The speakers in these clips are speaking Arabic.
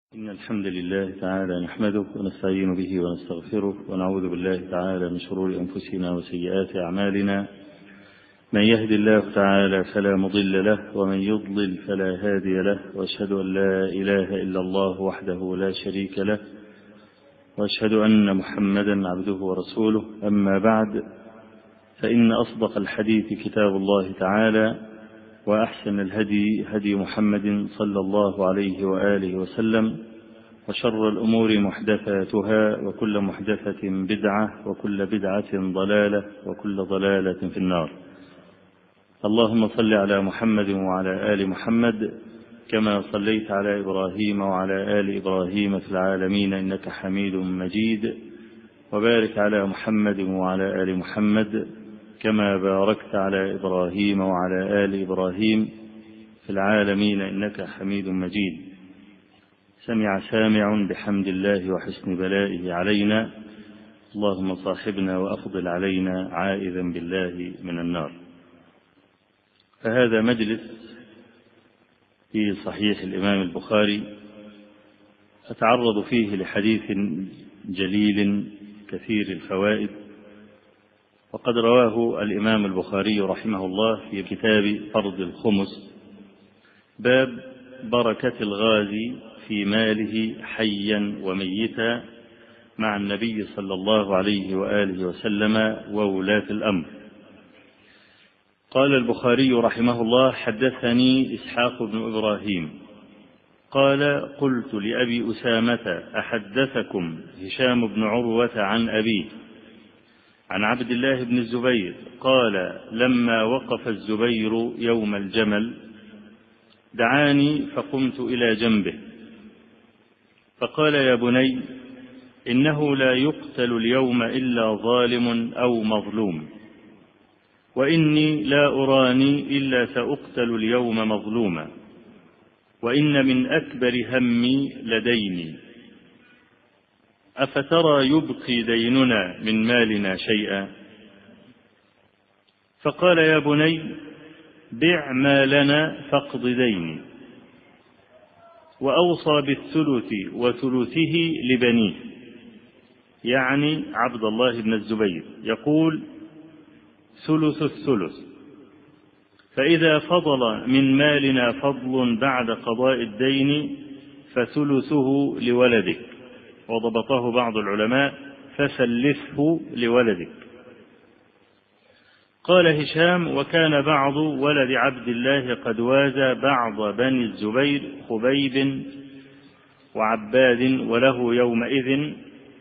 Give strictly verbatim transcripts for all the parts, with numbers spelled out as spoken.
إن الحمد لله تعالى نحمده ونستعين به ونستغفره ونعوذ بالله تعالى من شرور أنفسنا وسيئات أعمالنا. من يهد الله تعالى فلا مضل له ومن يضلل فلا هادي له، وأشهد أن لا إله إلا الله وحده لا شريك له، وأشهد أن محمدا عبده ورسوله. أما بعد، فإن أصدق الحديث كتاب الله تعالى، وأحسن الهدي هدي محمد صلى الله عليه وآله وسلم، وشر الأمور محدثاتها، وكل محدثة بدعة، وكل بدعة ضلالة، وكل ضلالة في النار. اللهم صل على محمد وعلى آل محمد كما صليت على إبراهيم وعلى آل إبراهيم في العالمين إنك حميد مجيد، وبارك على محمد وعلى آل محمد كما باركت على إبراهيم وعلى آل إبراهيم في العالمين إنك حميد مجيد. سمع سامع بحمد الله وحسن بلائه علينا، اللهم صاحبنا وأفضل علينا عائذا بالله من النار. فهذا مجلس في صحيح الإمام البخاري أتعرض فيه لحديث جليل كثير الفوائد، وقد رواه الإمام البخاري رحمه الله في كتاب فرض الخمس، باب بركة الغازي في ماله حيا وميتا مع النبي صلى الله عليه وآله وسلم وولاة الأمر. قال البخاري رحمه الله: حدثني إسحاق بن إبراهيم قال: قلت لأبي أسامة: أحدثكم هشام بن عروة عن أبيه عن عبد الله بن الزبير قال: لما وقف الزبير يوم الجمل دعاني فقمت إلى جنبه فقال: يا بني، إنه لا يقتل اليوم إلا ظالم أو مظلوم، وإني لا أراني إلا سأقتل اليوم مظلوما، وإن من أكبر همي لديني، أفترى يبقي ديننا من مالنا شيئا؟ فقال: يا بني، بع مالنا فاقض ديني. وأوصى بالثلث وثلثه لبنيه، يعني عبد الله بن الزبير، يقول: ثلث الثلث، فإذا فضل من مالنا فضل بعد قضاء الدين فثلثه لولدك. وضبطه بعض العلماء: فثلثه لولدك. قال هشام: وكان بعض ولد عبد الله قد وازى بعض بني الزبير خبيب وعباد، وله يومئذ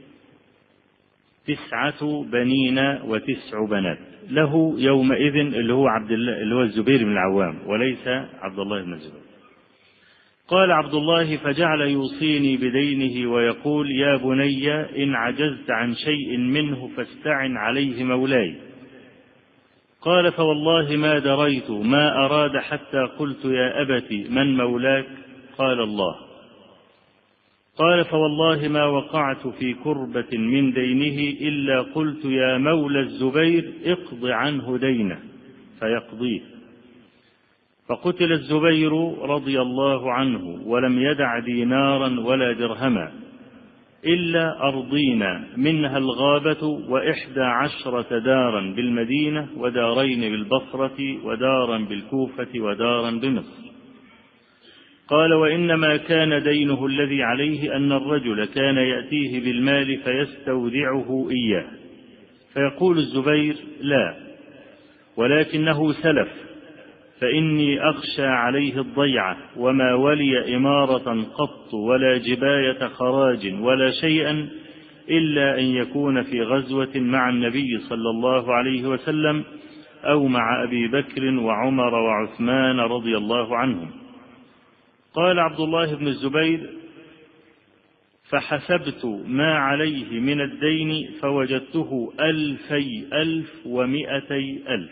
تسعة بنين وتسع بنات. له يومئذ اللي هو عبد الله اللي هو الزبير بن العوام، وليس عبد الله بن الزبير. قال عبد الله: فجعل يوصيني بدينه ويقول: يا بني، إن عجزت عن شيء منه فاستعن عليه مولاي. قال: فوالله ما دريت ما أراد حتى قلت: يا أبت، من مولاك؟ قال: الله. قال: فوالله ما وقعت في كربة من دينه إلا قلت: يا مولى الزبير، اقض عنه دينه، فيقضيه. فقتل الزبير رضي الله عنه ولم يدع دينارا ولا درهما إلا أرضين منها الغابة وإحدى عشرة دارا بالمدينة، ودارين بالبصرة، ودارا بالكوفة، ودارا بمصر. قال: وإنما كان دينه الذي عليه أن الرجل كان يأتيه بالمال فيستودعه إياه، فيقول الزبير: لا، ولكنه سلف، فإني أخشى عليه الضيعة، وما ولي إمارة قط ولا جباية خراج ولا شيئا إلا أن يكون في غزوة مع النبي صلى الله عليه وسلم أو مع أبي بكر وعمر وعثمان رضي الله عنهم. قال عبد الله بن الزبير: فحسبت ما عليه من الدين فوجدته ألفي ألف ومئتي ألف.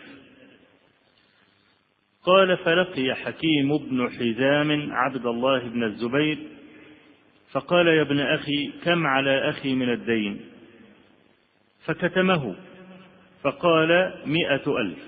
قال: فلقي حكيم بن حزام عبد الله بن الزبير فقال: يا ابن أخي، كم على أخي من الدين؟ فكتمه فقال: مئة ألف.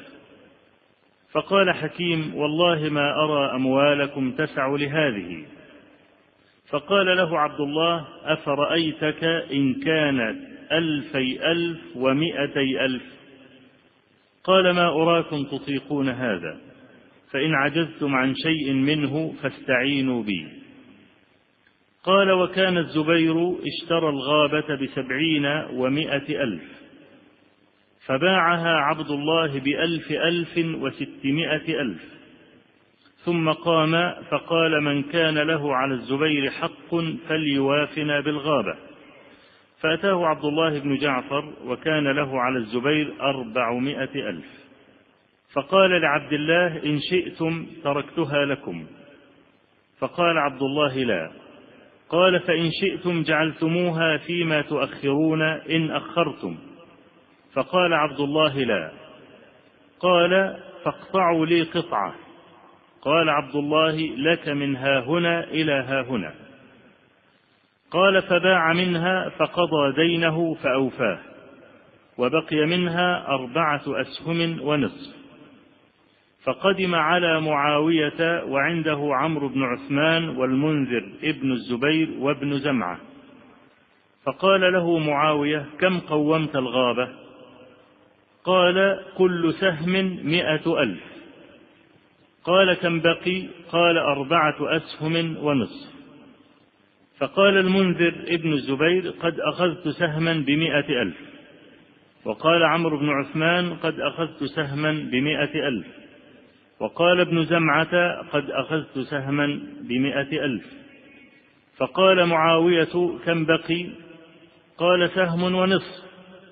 فقال حكيم: والله ما أرى أموالكم تسع لهذه. فقال له عبد الله: أفرأيتك إن كانت ألفي ألف ومئتي ألف؟ قال: ما أراكم تطيقون هذا، فإن عجزتم عن شيء منه فاستعينوا بي. قال: وكان الزبير اشترى الغابة بسبعين ومائة ألف، فباعها عبد الله بألف ألف وستمائة ألف، ثم قام فقال: من كان له على الزبير حق فليوافنا بالغابة. فأتاه عبد الله بن جعفر وكان له على الزبير أربعمائة ألف، فقال لعبد الله: إن شئتم تركتها لكم. فقال عبد الله: لا. قال: فإن شئتم جعلتموها فيما تؤخرون إن أخرتم. فقال عبد الله: لا. قال: فاقطعوا لي قطعة. قال عبد الله: لك من ها هنا إلى ها هنا. قال: فباع منها فقضى دينه فأوفاه، وبقي منها أربعة أسهم ونصف. فقدم على معاوية وعنده عمرو بن عثمان والمنذر ابن الزبير وابن زمعة، فقال له معاوية: كم قومت الغابة؟ قال: كل سهم مئة ألف. قال: كم بقي؟ قال: أربعة أسهم ونصف. فقال المنذر ابن الزبير: قد أخذت سهما بمئة ألف. وقال عمرو بن عثمان: قد أخذت سهما بمئة ألف. وقال ابن زمعة: قد أخذت سهما بمئة ألف. فقال معاوية: كم بقي؟ قال: سهم ونصف.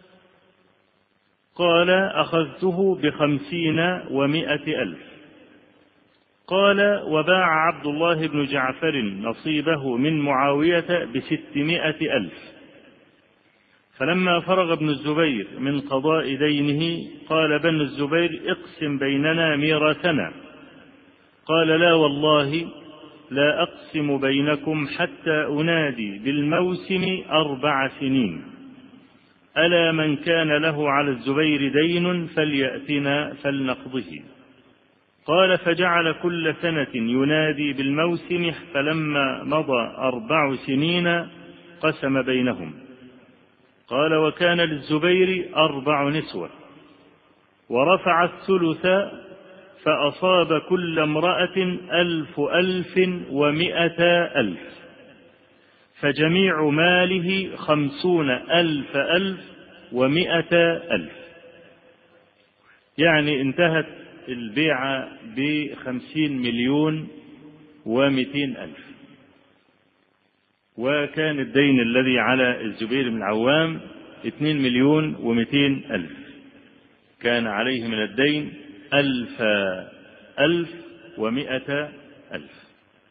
قال: أخذته بخمسين ومئة ألف. قال: وباع عبد الله بن جعفر نصيبه من معاوية بستمائة ألف. فلما فرغ ابن الزبير من قضاء دينه قال بن الزبير: اقسم بيننا ميراثنا. قال: لا والله لا أقسم بينكم حتى أنادي بالموسم أربع سنين، ألا من كان له على الزبير دين فليأتنا فلنقضه. قال: فجعل كل سنة ينادي بالموسم، فلما مضى أربع سنين قسم بينهم. قال: وكان للزبير أربع نسوة، ورفع الثلث فأصاب كل امرأة ألف ألف ومئة ألف، فجميع ماله خمسون ألف ألف ومئة ألف. يعني انتهت البيعة بخمسين مليون ومئتين ألف. وكان الدين الذي على الزبير بن العوام اثنين مليون ومئتين ألف، كان عليه من الدين ألف ألف ومئة ألف.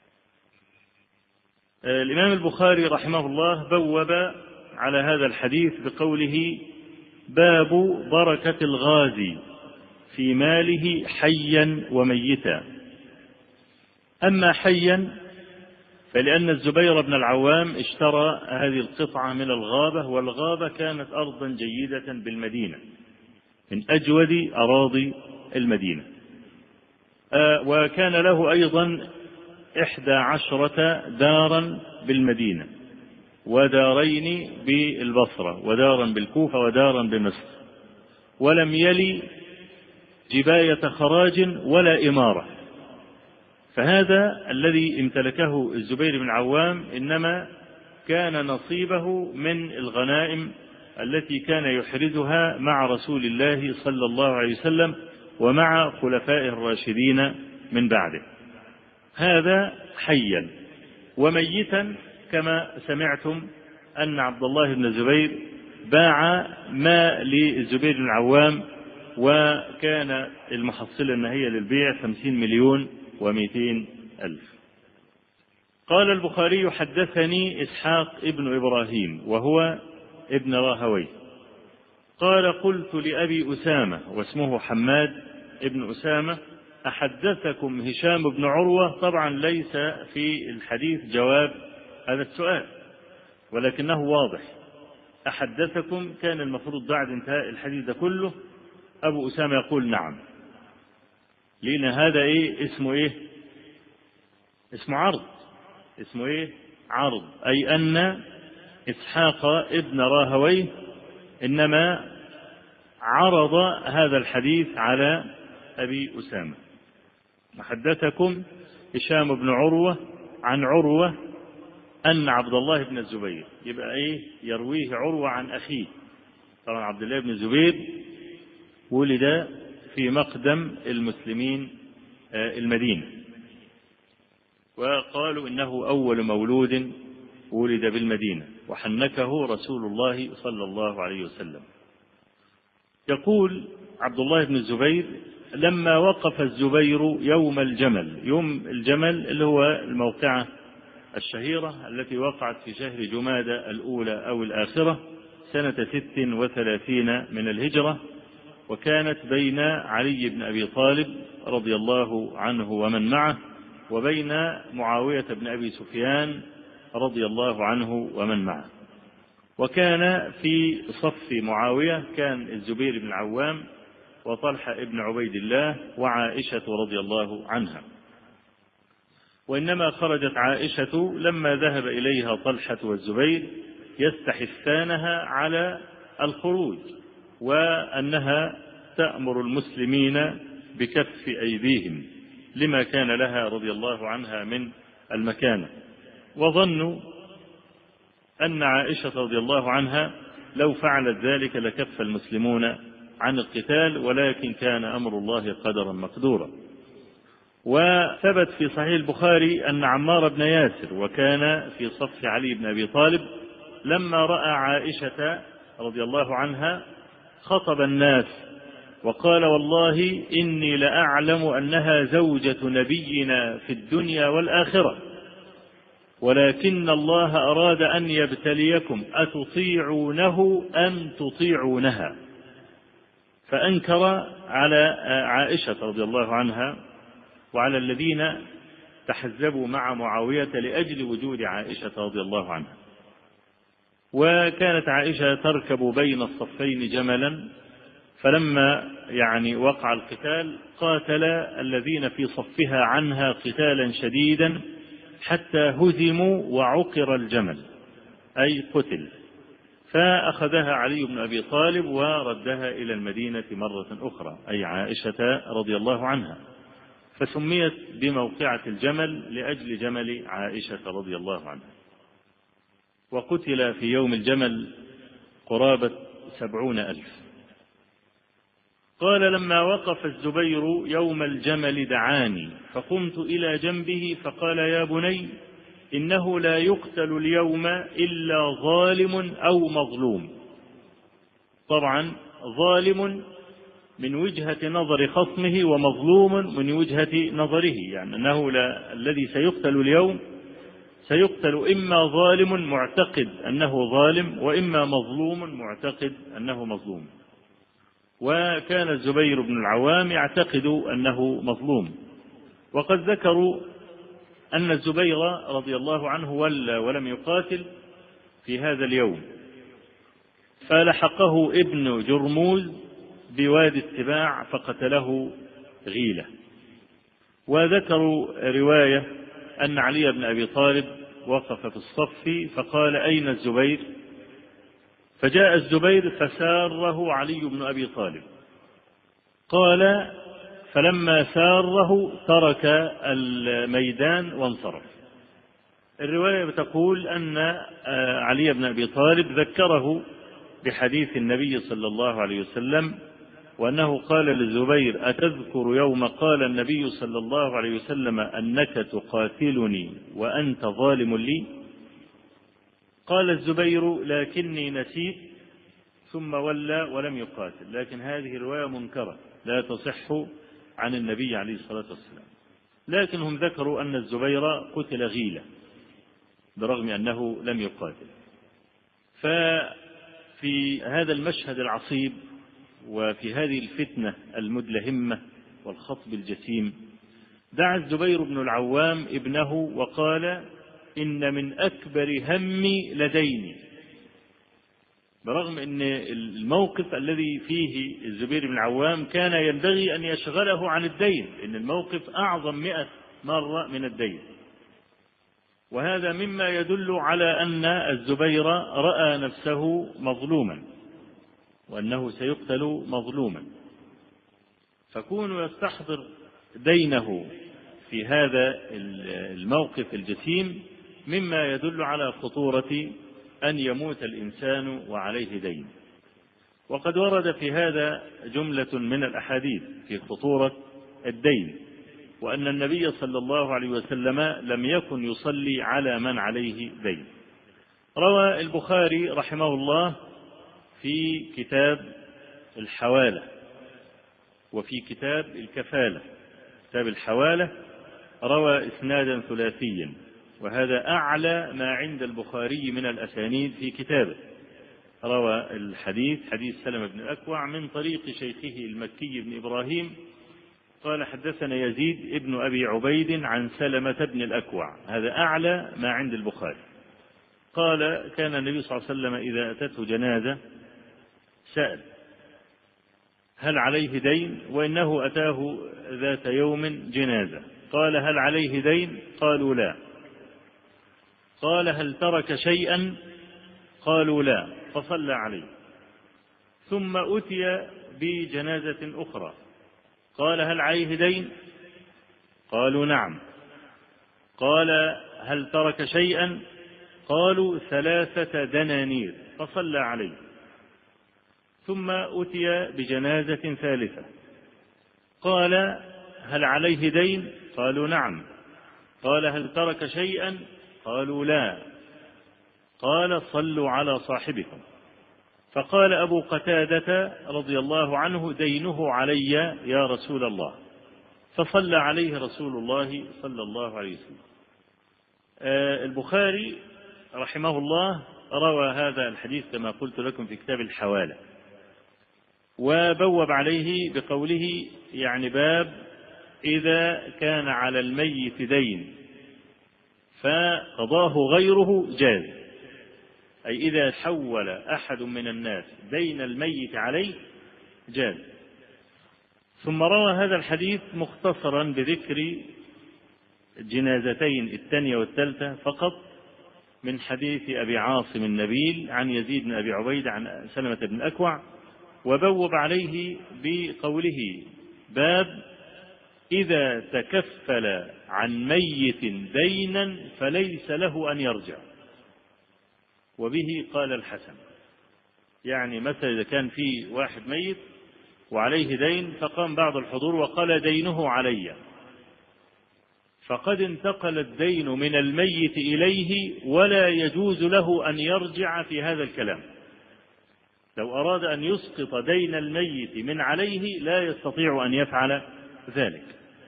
الإمام البخاري رحمه الله بوب على هذا الحديث بقوله: باب بركة الغازي في ماله حيا وميتا. أما حيا فلأن الزبير بن العوام اشترى هذه القطعة من الغابة، والغابة كانت أرضا جيدة بالمدينة من أجود أراضي المدينة، وكان له أيضا إحدى عشرة دارا بالمدينة، ودارين بالبصرة، ودارا بالكوفة، ودارا بمصر، ولم يلي جباية خراج ولا إمارة. فهذا الذي امتلكه الزبير بن العوام إنما كان نصيبه من الغنائم التي كان يحرزها مع رسول الله صلى الله عليه وسلم ومع خلفائه الراشدين من بعده. هذا حيا. وميتا كما سمعتم أن عبد الله بن الزبير باع ما للزبير بن العوام، وكان المحصلة النهائية للبيع خمسين مليون ومئتين ألف. قال البخاري: حدثني إسحاق ابن إبراهيم وهو ابن راهوي قال: قلت لأبي أسامة واسمه حماد ابن أسامة: أحدثكم هشام بن عروة؟ طبعا ليس في الحديث جواب هذا السؤال، ولكنه واضح. أحدثكم كان المفروض بعد انتهاء الحديث ده كله أبو أسامة يقول نعم، لأن هذا إيه اسمه؟ إيه اسمه؟ عرض. اسمه إيه عرض، أي أن إسحاق ابن راهويه إنما عرض هذا الحديث على أبي أسامة. حدثكم هشام بن عروة عن عروة أن عبد الله بن الزبير، يبقى إيه يرويه عروة عن أخيه. طبعا عبد الله بن الزبير ولد في مقدم المسلمين المدينة، وقالوا إنه أول مولود ولد بالمدينة وحنكه رسول الله صلى الله عليه وسلم. يقول عبد الله بن الزبير: لما وقف الزبير يوم الجمل، يوم الجمل اللي هو الموقعة الشهيرة التي وقعت في شهر جمادى الأولى أو الآخرة سنة ست وثلاثين من الهجرة، وكانت بين علي بن أبي طالب رضي الله عنه ومن معه وبين معاوية بن أبي سفيان رضي الله عنه ومن معه. وكان في صف معاوية كان الزبير بن العوام وطلحة ابن عبيد الله وعائشة رضي الله عنها. وإنما خرجت عائشة لما ذهب إليها طلحة والزبير يستحثانها على الخروج، وأنها تأمر المسلمين بكف أيديهم لما كان لها رضي الله عنها من المكانة. وظنوا أن عائشة رضي الله عنها لو فعلت ذلك لكف المسلمون عن القتال، ولكن كان أمر الله قدرا مقدورا. وثبت في صحيح البخاري أن عمار بن ياسر وكان في صف علي بن أبي طالب لما رأى عائشة رضي الله عنها خطب الناس وقال: والله إني لأعلم أنها زوجة نبينا في الدنيا والآخرة، ولكن الله أراد أن يبتليكم أتطيعونه أم تطيعونها. فأنكر على عائشة رضي الله عنها وعلى الذين تحزبوا مع معاوية لأجل وجود عائشة رضي الله عنها. وكانت عائشة تركب بين الصفين جملا، فلما يعني وقع القتال قاتل الذين في صفها عنها قتالا شديدا حتى هزموا وعقر الجمل، أي قتل. فأخذها علي بن أبي طالب وردها إلى المدينة مرة أخرى، أي عائشة رضي الله عنها، فسميت بموقعة الجمل لأجل جمل عائشة رضي الله عنها. وقتل في يوم الجمل قرابة سبعون ألف. قال: لما وقف الزبير يوم الجمل دعاني فقمت إلى جنبه فقال: يا بني، إنه لا يقتل اليوم إلا ظالم أو مظلوم. طبعا ظالم من وجهة نظر خصمه ومظلوم من وجهة نظره، يعني أنه لا الذي سيقتل اليوم سيقتل إما ظالم معتقد أنه ظالم وإما مظلوم معتقد أنه مظلوم. وكان الزبير بن العوام يعتقد أنه مظلوم. وقد ذكروا أن الزبير رضي الله عنه ولى ولم يقاتل في هذا اليوم، فلحقه ابن جرموز بوادي السباع فقتله غيلة. وذكروا رواية أن علي بن أبي طالب وقف في الصف فقال: أين الزبير؟ فجاء الزبير فساره علي بن أبي طالب. قال: فلما ساره ترك الميدان وانصرف. الرواية بتقول أن علي بن أبي طالب ذكره بحديث النبي صلى الله عليه وسلم، وأنه قال للزبير: أتذكر يوم قال النبي صلى الله عليه وسلم أنك تقاتلني وأنت ظالم لي؟ قال الزبير: لكني نسيت، ثم ولى ولم يقاتل. لكن هذه رواية منكرة لا تصح عن النبي عليه الصلاة والسلام. لكن هم ذكروا أن الزبير قتل غيلة برغم أنه لم يقاتل. ففي هذا المشهد العصيب وفي هذه الفتنة المدلهمة والخطب الجسيم دعا الزبير بن العوام ابنه وقال: إن من أكبر همي لديني، برغم أن الموقف الذي فيه الزبير بن العوام كان ينبغي أن يشغله عن الدين، إن الموقف أعظم مئة مرة من الدين. وهذا مما يدل على أن الزبير رأى نفسه مظلوما وأنه سيقتل مظلوما، فكون يستحضر دينه في هذا الموقف الجسيم مما يدل على خطورة أن يموت الإنسان وعليه دين. وقد ورد في هذا جملة من الأحاديث في خطورة الدين، وأن النبي صلى الله عليه وسلم لم يكن يصلي على من عليه دين. روى البخاري رحمه الله في كتاب الحوالة وفي كتاب الكفالة. كتاب الحوالة روى إسنادا ثلاثيا، وهذا أعلى ما عند البخاري من الأسانيد في كتابه. روى الحديث حديث سلمة بن الأكوع من طريق شيخه المكي بن إبراهيم قال حدثنا يزيد ابن أبي عبيد عن سلمة بن الأكوع، هذا أعلى ما عند البخاري. قال كان النبي صلى الله عليه وسلم إذا أتته جنازة سأل هل عليه دين، وإنه أتاه ذات يوم جنازة قال هل عليه دين؟ قالوا لا. قال هل ترك شيئا؟ قالوا لا، فصلى عليه. ثم أتي بجنازة أخرى قال هل عليه دين؟ قالوا نعم. قال هل ترك شيئا؟ قالوا ثلاثة دنانير، فصلى عليه. ثم أتي بجنازة ثالثة قال هل عليه دين؟ قالوا نعم. قال هل ترك شيئا؟ قالوا لا. قال صلوا على صاحبكم. فقال أبو قتادة رضي الله عنه دينه علي يا رسول الله، فصلى عليه رسول الله صلى الله عليه وسلم. البخاري رحمه الله روى هذا الحديث كما قلت لكم في كتاب الحوالة، وبوب عليه بقوله يعني باب إذا كان على الميت دين فقضاه غيره جاز، أي إذا حول أحد من الناس دين الميت عليه جاز. ثم روى هذا الحديث مختصرا بذكر جنازتين الثانية والثالثة فقط من حديث أبي عاصم النبيل عن يزيد بن أبي عبيد عن سلمة بن الأكوع، وبوب عليه بقوله باب إذا تكفل عن ميت دينا فليس له أن يرجع. وبه قال الحسن، يعني مثلا إذا كان في واحد ميت وعليه دين فقام بعض الحضور وقال دينه علي، فقد انتقل الدين من الميت إليه ولا يجوز له أن يرجع في هذا الكلام. لو أراد أن يسقط دين الميت من عليه لا يستطيع أن يفعل ذلك.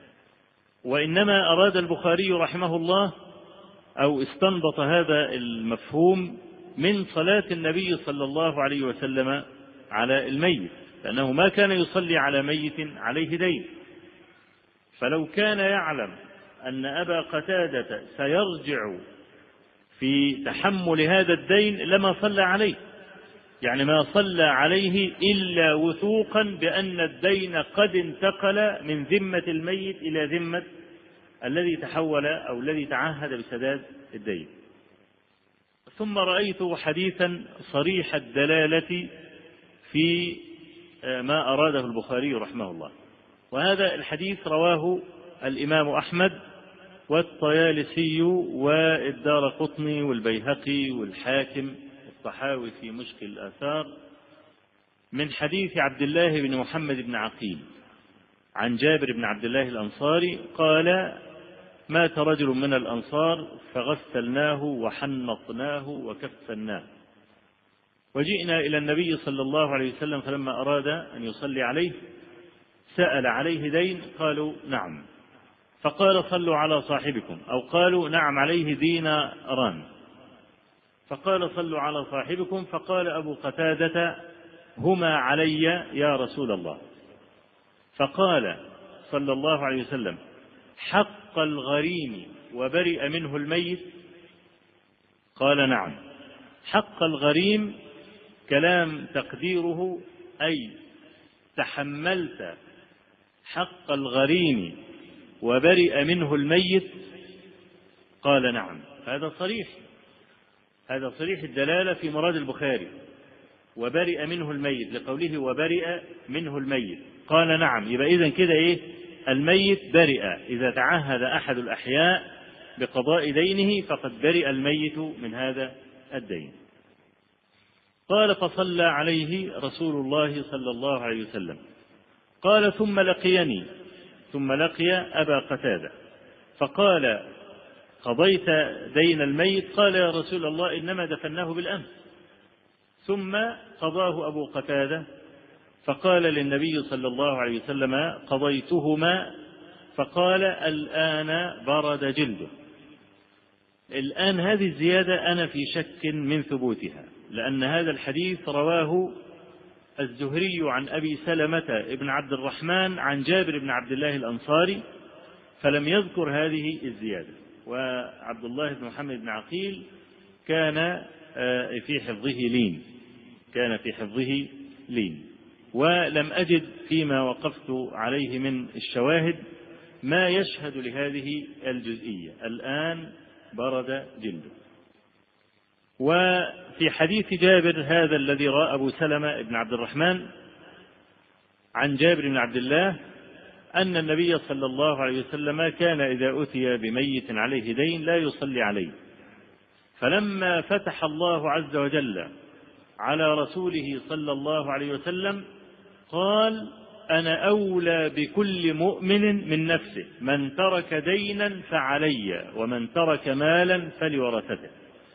وإنما أراد البخاري رحمه الله أو استنبط هذا المفهوم من صلاة النبي صلى الله عليه وسلم على الميت، لأنه ما كان يصلي على ميت عليه دين. فلو كان يعلم أن أبا قتادة سيرجع في تحمل هذا الدين لما صلى عليه، يعني ما صلى عليه إلا وثوقا بأن الدين قد انتقل من ذمة الميت إلى ذمة الذي تحول أو الذي تعهد بسداد الدين. ثم رأيت حديثا صريح الدلالة في ما أراده البخاري رحمه الله، وهذا الحديث رواه الإمام أحمد والطيالسي والدارقطني والبيهقي والحاكم والطحاوي في مشكل الآثار من حديث عبد الله بن محمد بن عقيل عن جابر بن عبد الله الأنصاري قال مات رجل من الأنصار فغسلناه وحنطناه وكفناه، وجئنا إلى النبي صلى الله عليه وسلم فلما أراد أن يصلي عليه سأل عليه دين؟ قالوا نعم. فقال صلوا على صاحبكم، أو قالوا نعم عليه ديناران. فقال صلوا على صاحبكم. فقال أبو قتادة هما علي يا رسول الله. فقال صلى الله عليه وسلم حق الغريم وبرئ منه الميت؟ قال نعم. حق الغريم كلام تقديره أي تحملت حق الغريم وبرئ منه الميت؟ قال نعم. هذا صريح، هذا صريح الدلالة في مراد البخاري. وبرئ منه الميت لقوله وبرئ منه الميت، قال نعم، يبقى إذن كده إيه؟ الميت برئ، إذا تعهد أحد الأحياء بقضاء دينه فقد برئ الميت من هذا الدين. قال فصلى عليه رسول الله صلى الله عليه وسلم. قال ثم لقيني، ثم لقي أبا قتادة فقال قضيت دين الميت؟ قال يا رسول الله إنما دفناه بالأمس. ثم قضاه أبو قتادة فقال للنبي صلى الله عليه وسلم قضيتهما، فقال الآن برد جلده. الآن هذه الزيادة أنا في شك من ثبوتها، لأن هذا الحديث رواه الزهري عن أبي سلمة بن عبد الرحمن عن جابر بن عبد الله الأنصاري، فلم يذكر هذه الزيادة. وعبد الله بن محمد بن عقيل كان في حفظه لين، كان في حفظه لين ولم أجد فيما وقفت عليه من الشواهد ما يشهد لهذه الجزئية، الآن برد جلده. وفي حديث جابر هذا الذي رأى أبو سلمة بن عبد الرحمن عن جابر بن عبد الله أن النبي صلى الله عليه وسلم كان إذا أتي بميت عليه دين لا يصلي عليه، فلما فتح الله عز وجل على رسوله صلى الله عليه وسلم قال أنا أولى بكل مؤمن من نفسه، من ترك دينا فعلي ومن ترك مالا فلورثته.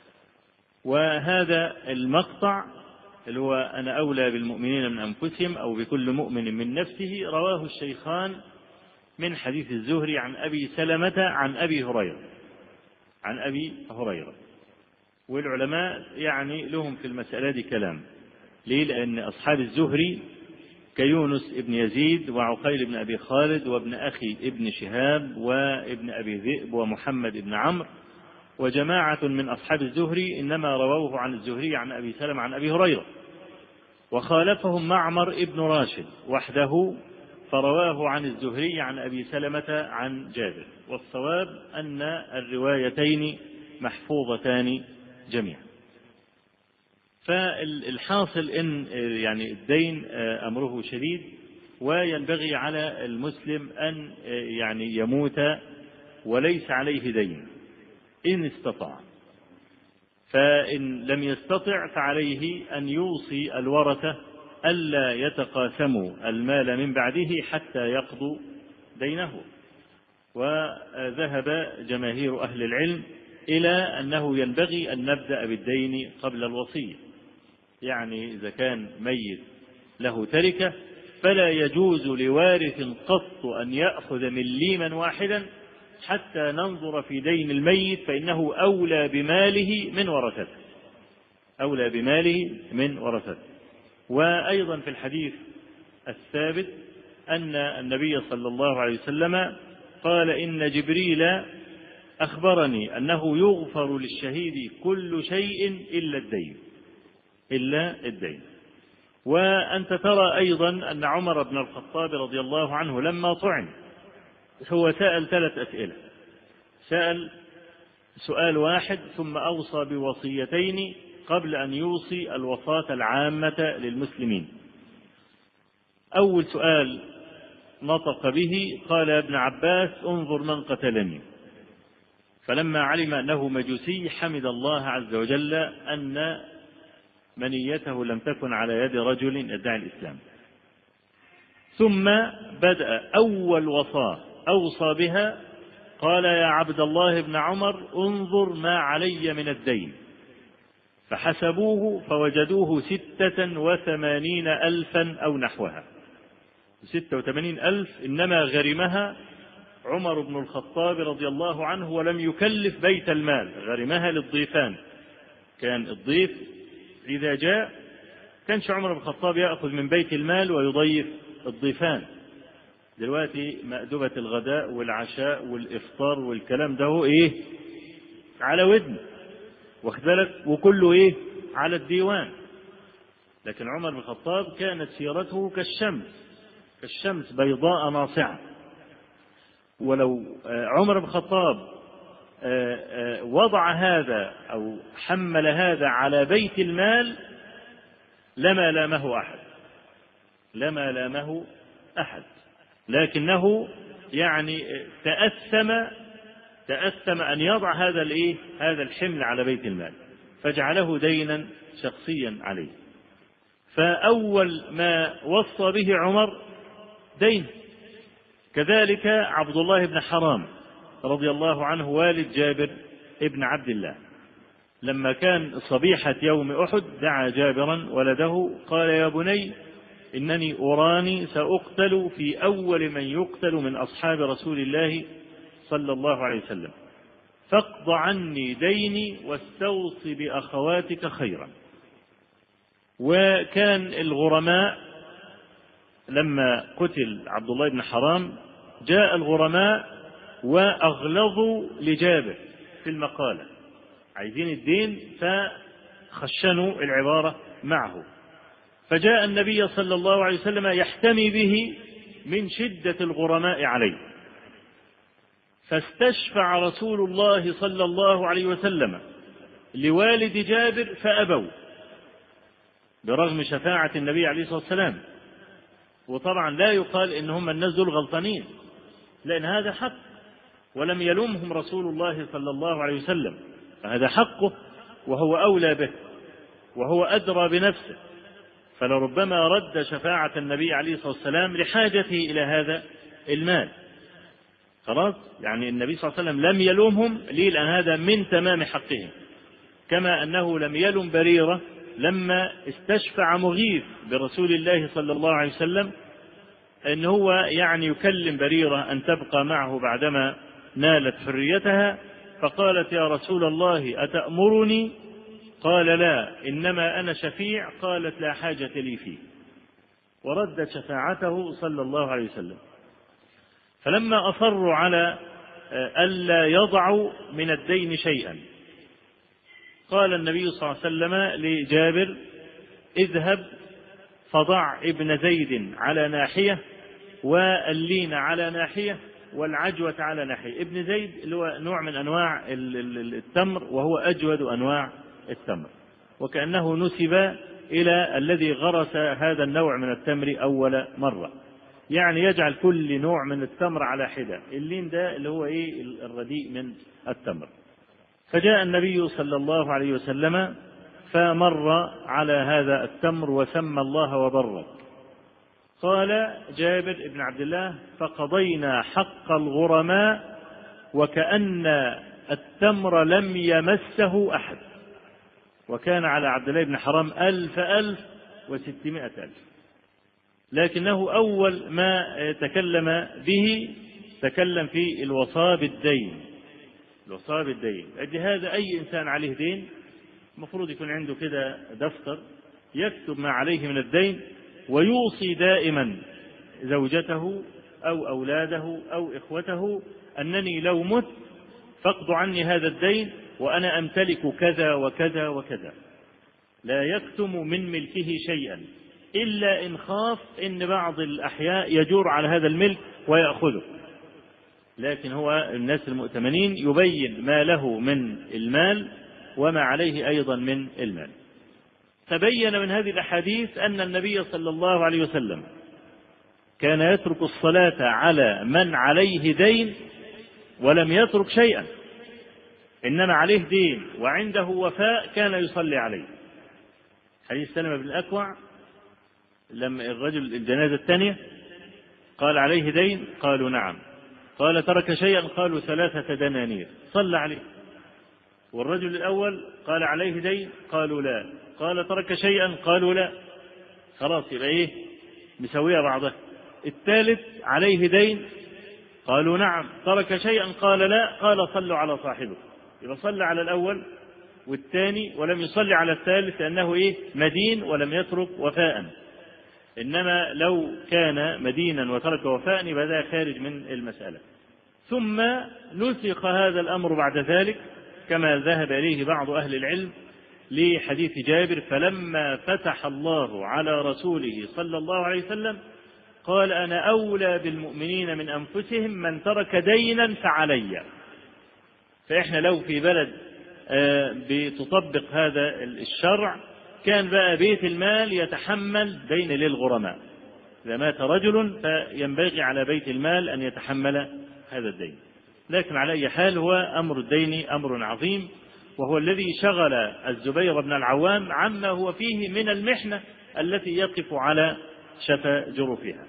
وهذا المقطع اللي هو أنا أولى بالمؤمنين من أنفسهم أو بكل مؤمن من نفسه رواه الشيخان من حديث الزهري عن أبي سلمة عن أبي هريرة عن أبي هريرة. والعلماء يعني لهم في المسألة دي كلام، ليه؟ لأن أصحاب الزهري كيونس ابن يزيد وعقيل بن أبي خالد وابن أخي ابن شهاب وابن أبي ذئب ومحمد ابن عمرو وجماعة من أصحاب الزهري إنما رووه عن الزهري عن أبي سلمة عن أبي هريرة، وخالفهم معمر ابن راشد وحده فرواه عن الزهري عن أبي سلمة عن جابر. والصواب أن الروايتين محفوظتان جميعا. فالحاصل إن يعني الدين أمره شديد، وينبغي على المسلم أن يعني يموت وليس عليه دين إن استطاع، فإن لم يستطع فعليه أن يوصي الورثة ألا يتقاسموا المال من بعده حتى يقضوا دينه. وذهب جماهير أهل العلم إلى أنه ينبغي أن نبدأ بالدين قبل الوصية، يعني إذا كان ميت له تركة فلا يجوز لوارث قط أن يأخذ مليما واحدا حتى ننظر في دين الميت، فإنه أولى بماله من ورثته، أولى بماله من ورثته. وأيضا في الحديث الثابت أن النبي صلى الله عليه وسلم قال إن جبريل أخبرني أنه يغفر للشهيد كل شيء إلا الدين إلا الدين. وأنت ترى أيضا أن عمر بن الخطاب رضي الله عنه لما طعن هو سأل ثلاث أسئلة، سأل سؤال واحد ثم أوصى بوصيتين قبل أن يوصي الوصاة العامة للمسلمين. أول سؤال نطق به قال يا ابن عباس انظر من قتلني، فلما علم أنه مجوسي حمد الله عز وجل أن منيته لم تكن على يد رجل يدعي الإسلام. ثم بدأ أول وصاة أوصى بها قال يا عبد الله بن عمر انظر ما علي من الدين، فحسبوه فوجدوه ستة وثمانين ألفا أو نحوها، ستة وثمانين ألف إنما غرمها عمر بن الخطاب رضي الله عنه ولم يكلف بيت المال، غرمها للضيفان. كان الضيف إذا جاء كانش عمر بن الخطاب يأخذ من بيت المال ويضيف الضيفان. دلوقتي مأدبة الغداء والعشاء والإفطار والكلام ده هو إيه على ودن واخدلك وكله إيه على الديوان. لكن عمر بن الخطاب كانت سيرته كالشمس كالشمس بيضاء ناصعة. ولو عمر بن الخطاب وضع هذا أو حمل هذا على بيت المال لما لامه أحد لما لامه أحد لكنه يعني تأثم تأثم أن يضع هذا الإيه هذا الحمل على بيت المال فجعله دينا شخصيا عليه. فأول ما وصى به عمر دين. كذلك عبد الله بن حرام رضي الله عنه والد جابر ابن عبد الله لما كان صبيحة يوم أحد دعا جابرا ولده قال يا بني إنني أراني سأقتل في أول من يقتل من أصحاب رسول الله صلى الله عليه وسلم فاقض عني ديني واستوص بأخواتك خيرا. وكان الغرماء لما قتل عبد الله بن حرام جاء الغرماء وأغلظوا لجابر في المقالة عايزين الدين فخشنوا العبارة معه فجاء النبي صلى الله عليه وسلم يحتمي به من شدة الغرماء عليه فاستشفع رسول الله صلى الله عليه وسلم لوالد جابر فأبوا برغم شفاعة النبي عليه الصلاة والسلام. وطبعا لا يقال إن هم الناس دول غلطانين لأن هذا حق ولم يلومهم رسول الله صلى الله عليه وسلم فهذا حقه وهو أولى به وهو أدرى بنفسه فلربما رد شفاعة النبي عليه الصلاة والسلام لحاجته إلى هذا المال. خلاص يعني النبي صلى الله عليه وسلم لم يلومهم ليه لأن هذا من تمام حقهم كما أنه لم يلم بريرة لما استشفع مغيث برسول الله صلى الله عليه وسلم أن هو يعني يكلم بريرة أن تبقى معه بعدما نالت حريتها فقالت يا رسول الله أتأمرني قال لا إنما أنا شفيع قالت لا حاجة لي فيه وردت شفاعته صلى الله عليه وسلم. فلما أصروا على ألا يضعوا من الدين شيئا قال النبي صلى الله عليه وسلم لجابر اذهب فضع ابن زيد على ناحية واللين على ناحية والعجوة على ناحية. ابن زيد اللي هو نوع من أنواع التمر وهو أجود أنواع التمر وكأنه نسب إلى الذي غرس هذا النوع من التمر أول مرة يعني يجعل كل نوع من التمر على حدة. اللين ده اللي هو إيه الرديء من التمر. فجاء النبي صلى الله عليه وسلم فمر على هذا التمر وسمى الله وبرك. قال جابر بن عبد الله فقضينا حق الغرماء وكأن التمر لم يمسه أحد وكان على عبد الله بن حرام ألف ألف وستمائة ألف لكنه أول ما تكلم به تكلم في الوصاء بالدين. الوصاء بالدين هذا أي إنسان عليه دين المفروض يكون عنده كده دفتر يكتب ما عليه من الدين ويوصي دائما زوجته أو أولاده أو إخوته أنني لو مت فاقضوا عني هذا الدين وأنا أمتلك كذا وكذا وكذا. لا يكتم من ملكه شيئا إلا إن خاف إن بعض الأحياء يجور على هذا الملك ويأخذه لكن هو الناس المؤتمنين يبين ما له من المال وما عليه أيضا من المال. تبين من هذه الأحاديث أن النبي صلى الله عليه وسلم كان يترك الصلاة على من عليه دين ولم يترك شيئا إنما عليه دين وعنده وفاء كان يصلي عليه. حديث سلمة بن الأكوع لما الرجل الجنازة الثانية قال عليه دين قالوا نعم قال ترك شيئا قالوا ثلاثة دنانير صلى عليه. والرجل الأول قال عليه دين قالوا لا قال ترك شيئا قالوا لا خلاص يبقى إيه مسوية بعضها. الثالث عليه دين قالوا نعم ترك شيئا قال لا قال صلوا على صاحبه. يبقى صلى على الأول والثاني ولم يصلي على الثالث لأنه إيه مدين ولم يترك وفاء. إنما لو كان مدينا وترك وفاء يبقى ذا خارج من المسألة. ثم نسخ هذا الأمر بعد ذلك كما ذهب إليه بعض أهل العلم لحديث جابر فلما فتح الله على رسوله صلى الله عليه وسلم قال أنا أولى بالمؤمنين من أنفسهم من ترك دينا فعلي. فإحنا لو في بلد بتطبق هذا الشرع كان بقى بيت المال يتحمل دين للغرماء، إذا مات رجل فينبغي على بيت المال أن يتحمل هذا الدين. لكن على أي حال هو أمر الدين أمر عظيم، وهو الذي شغل الزبير بن العوام عما هو فيه من المحنة التي يقف على شفا جرفها.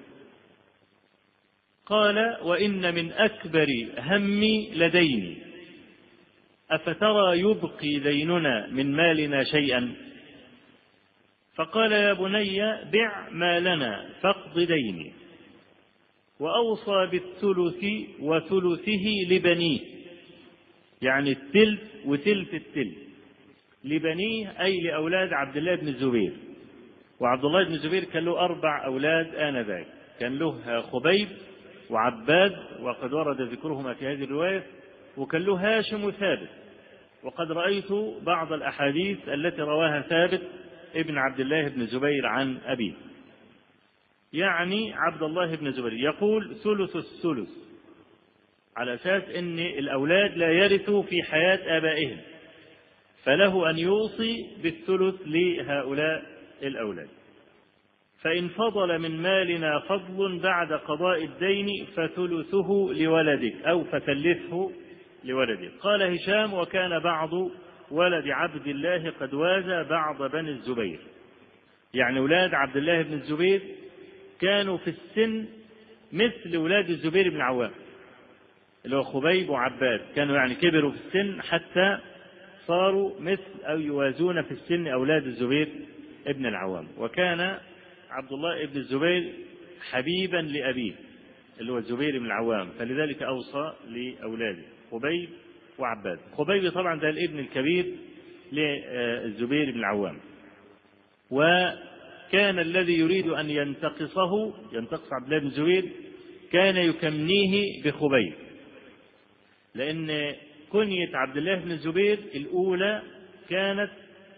قال: وإن من أكبر همي لديني، أفترى يبقي ديننا من مالنا شيئا؟ فقال: يا بني بع مالنا فاقض ديني. وأوصى بالثلث وثلثه لبنيه، يعني الثلث وثلث الثلث لبنيه أي لأولاد عبد الله بن الزبير. وعبد الله بن الزبير كان له أربع أولاد آنذاك، كان له خبيب وعباد وقد ورد ذكرهما في هذه الرواية، وكان له هاشم وثابت. وقد رأيت بعض الأحاديث التي رواها ثابت ابن عبد الله بن الزبير عن أبيه، يعني عبد الله بن الزبير يقول ثلث الثلث، على أساس أن الأولاد لا يرثوا في حياة آبائهم، فله أن يوصي بالثلث لهؤلاء الأولاد. فإن فضل من مالنا فضل بعد قضاء الدين فثلثه لولدك أو فثلثه لولدك. قال هشام: وكان بعض ولد عبد الله قد وازى بعض بني الزبير، يعني أولاد عبد الله بن الزبير كانوا في السن مثل أولاد الزبير بن العوام اللي هو خبيب وعباد، كانوا يعني كبروا في السن حتى صاروا مثل أو يوازون في السن أولاد الزبير ابن العوام. وكان عبد الله بن الزبير حبيبا لأبيه اللي هو الزبير بن العوام، فلذلك أوصى لأولاده خبيب وعباد. خبيب طبعا ده الابن الكبير للزبير بن العوام، وكان الذي يريد أن ينتقصه ينتقص عبد الله بن الزبير كان يكنيه بخبيب، لأن كنية عبد الله بن الزبير الأولى كانت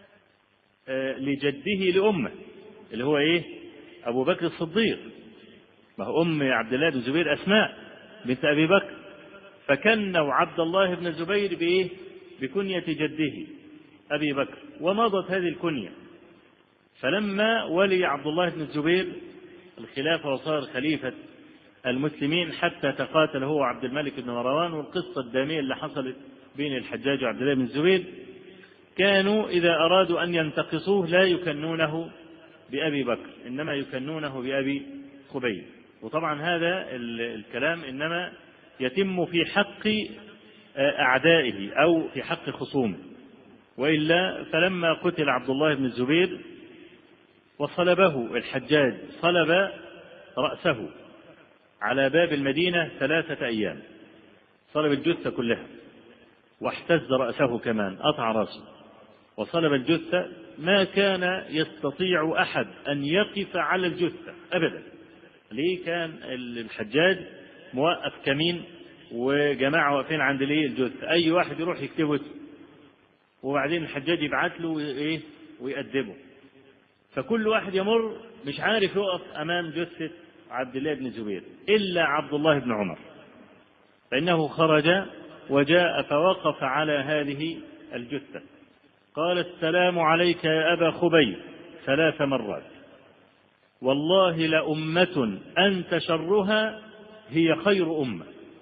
لجده لأمه اللي هو إيه أبو بكر الصديق، ما هو أم عبد الله بن الزبير أسماء بنت أبي بكر، فكنوا عبد الله بن الزبير بإيه بكنية جده أبي بكر، ومضت هذه الكنية. فلما ولي عبد الله بن الزبير الخلافة وصار خليفة المسلمين حتى تقاتل هو عبد الملك بن مروان، والقصة الدامية اللي حصلت بين الحجاج وعبد الله بن الزبير، كانوا إذا أرادوا أن ينتقصوه لا يكنونه بأبي بكر، إنما يكنونه بأبي خبيب. وطبعا هذا الكلام إنما يتم في حق أعدائه أو في حق خصومه، وإلا فلما قتل عبد الله بن الزبير وصلبه الحجاج، صلب رأسه على باب المدينة ثلاثة أيام، صلب الجثة كلها واحتز رأسه كمان، قطع رأسه وصلب الجثة. ما كان يستطيع أحد أن يقف على الجثة أبدا. ليه؟ كان الحجاج موقف كمين وجماعة واقفين عند ليه الجثة، أي واحد يروح يكتبه، وبعدين الحجاج يبعت له إيه ويأدبه، فكل واحد يمر مش عارف يقف أمام جثة عبد الله بن الزبير إلا عبد الله بن عمر، فإنه خرج وجاء فوقف على هذه الجثة، قال: السلام عليك يا أبا خبيب ثلاث مرات، والله لأمة أنت شرها هي خير أمة،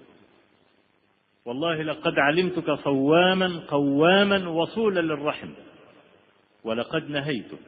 والله لقد علمتك صواما قواما وصولا للرحم، ولقد نهيتك.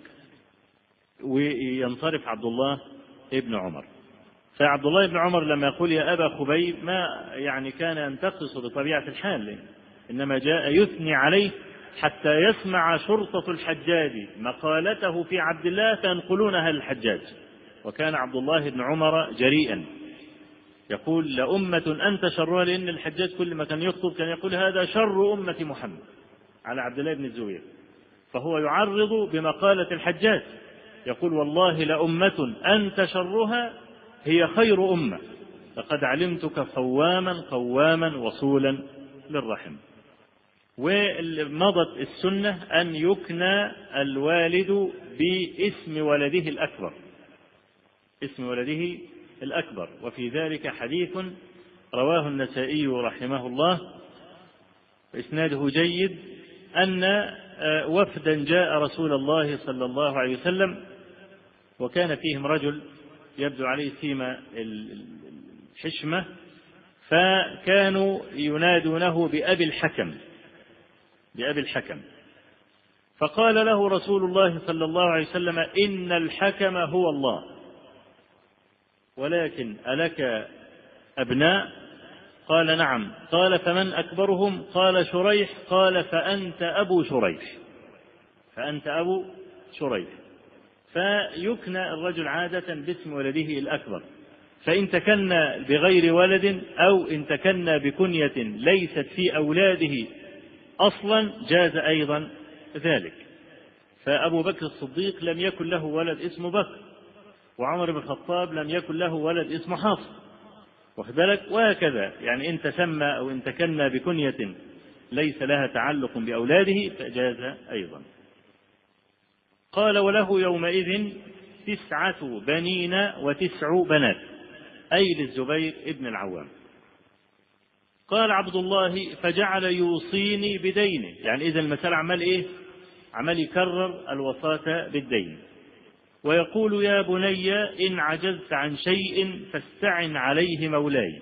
وينصرف عبد الله ابن عمر. فعبد الله بن عمر لما يقول يا أبا خبيب ما يعني كان ينتقص بطبيعة الحال، إنما جاء يثني عليه حتى يسمع شرطة الحجاج مقالته في عبد الله فينقلونها للحجاج. وكان عبد الله بن عمر جريئا يقول لأمة أنت شرها، لأن الحجاج كل ما كان يخطب كان يقول هذا شر أمة محمد على عبد الله بن الزبير، فهو يعرض بمقالة الحجاج يقول والله لأمة أنت شرها هي خير أمة، لقد علمتك صواما قواما وصولا للرحم. ومضت السنة أن يكنى الوالد باسم ولده الأكبر، اسم ولده الأكبر. وفي ذلك حديث رواه النسائي رحمه الله إسناده جيد، أن وفدا جاء رسول الله صلى الله عليه وسلم، وكان فيهم رجل يبدو عليه سيما الحشمة، فكانوا ينادونه بأبي الحكم بأبي الحكم فقال له رسول الله صلى الله عليه وسلم: إن الحكم هو الله، ولكن ألك أبناء؟ قال: نعم. قال: فمن أكبرهم؟ قال: شريح. قال: فأنت أبو شريح فأنت أبو شريح فيكنى الرجل عادة باسم ولده الأكبر، فإن تكنى بغير ولد أو إن تكنى بكنية ليست في أولاده أصلا جاز أيضا ذلك. فأبو بكر الصديق لم يكن له ولد اسمه بكر، وعمر بن الخطاب لم يكن له ولد اسمه حفص، واخد بالك؟ وهكذا، يعني إن تسمى أو إن تكنى بكنية ليس لها تعلق بأولاده فجاز أيضا. قال: وله يومئذ تسعة بنين وتسع بنات، أي للزبير ابن العوام. قال عبد الله: فجعل يوصيني بدينه، يعني إذا المسألة عمال إيه؟ عمال يكرر الوصاة بالدين، ويقول: يا بني إن عجزت عن شيء فاستعن عليه مولاي.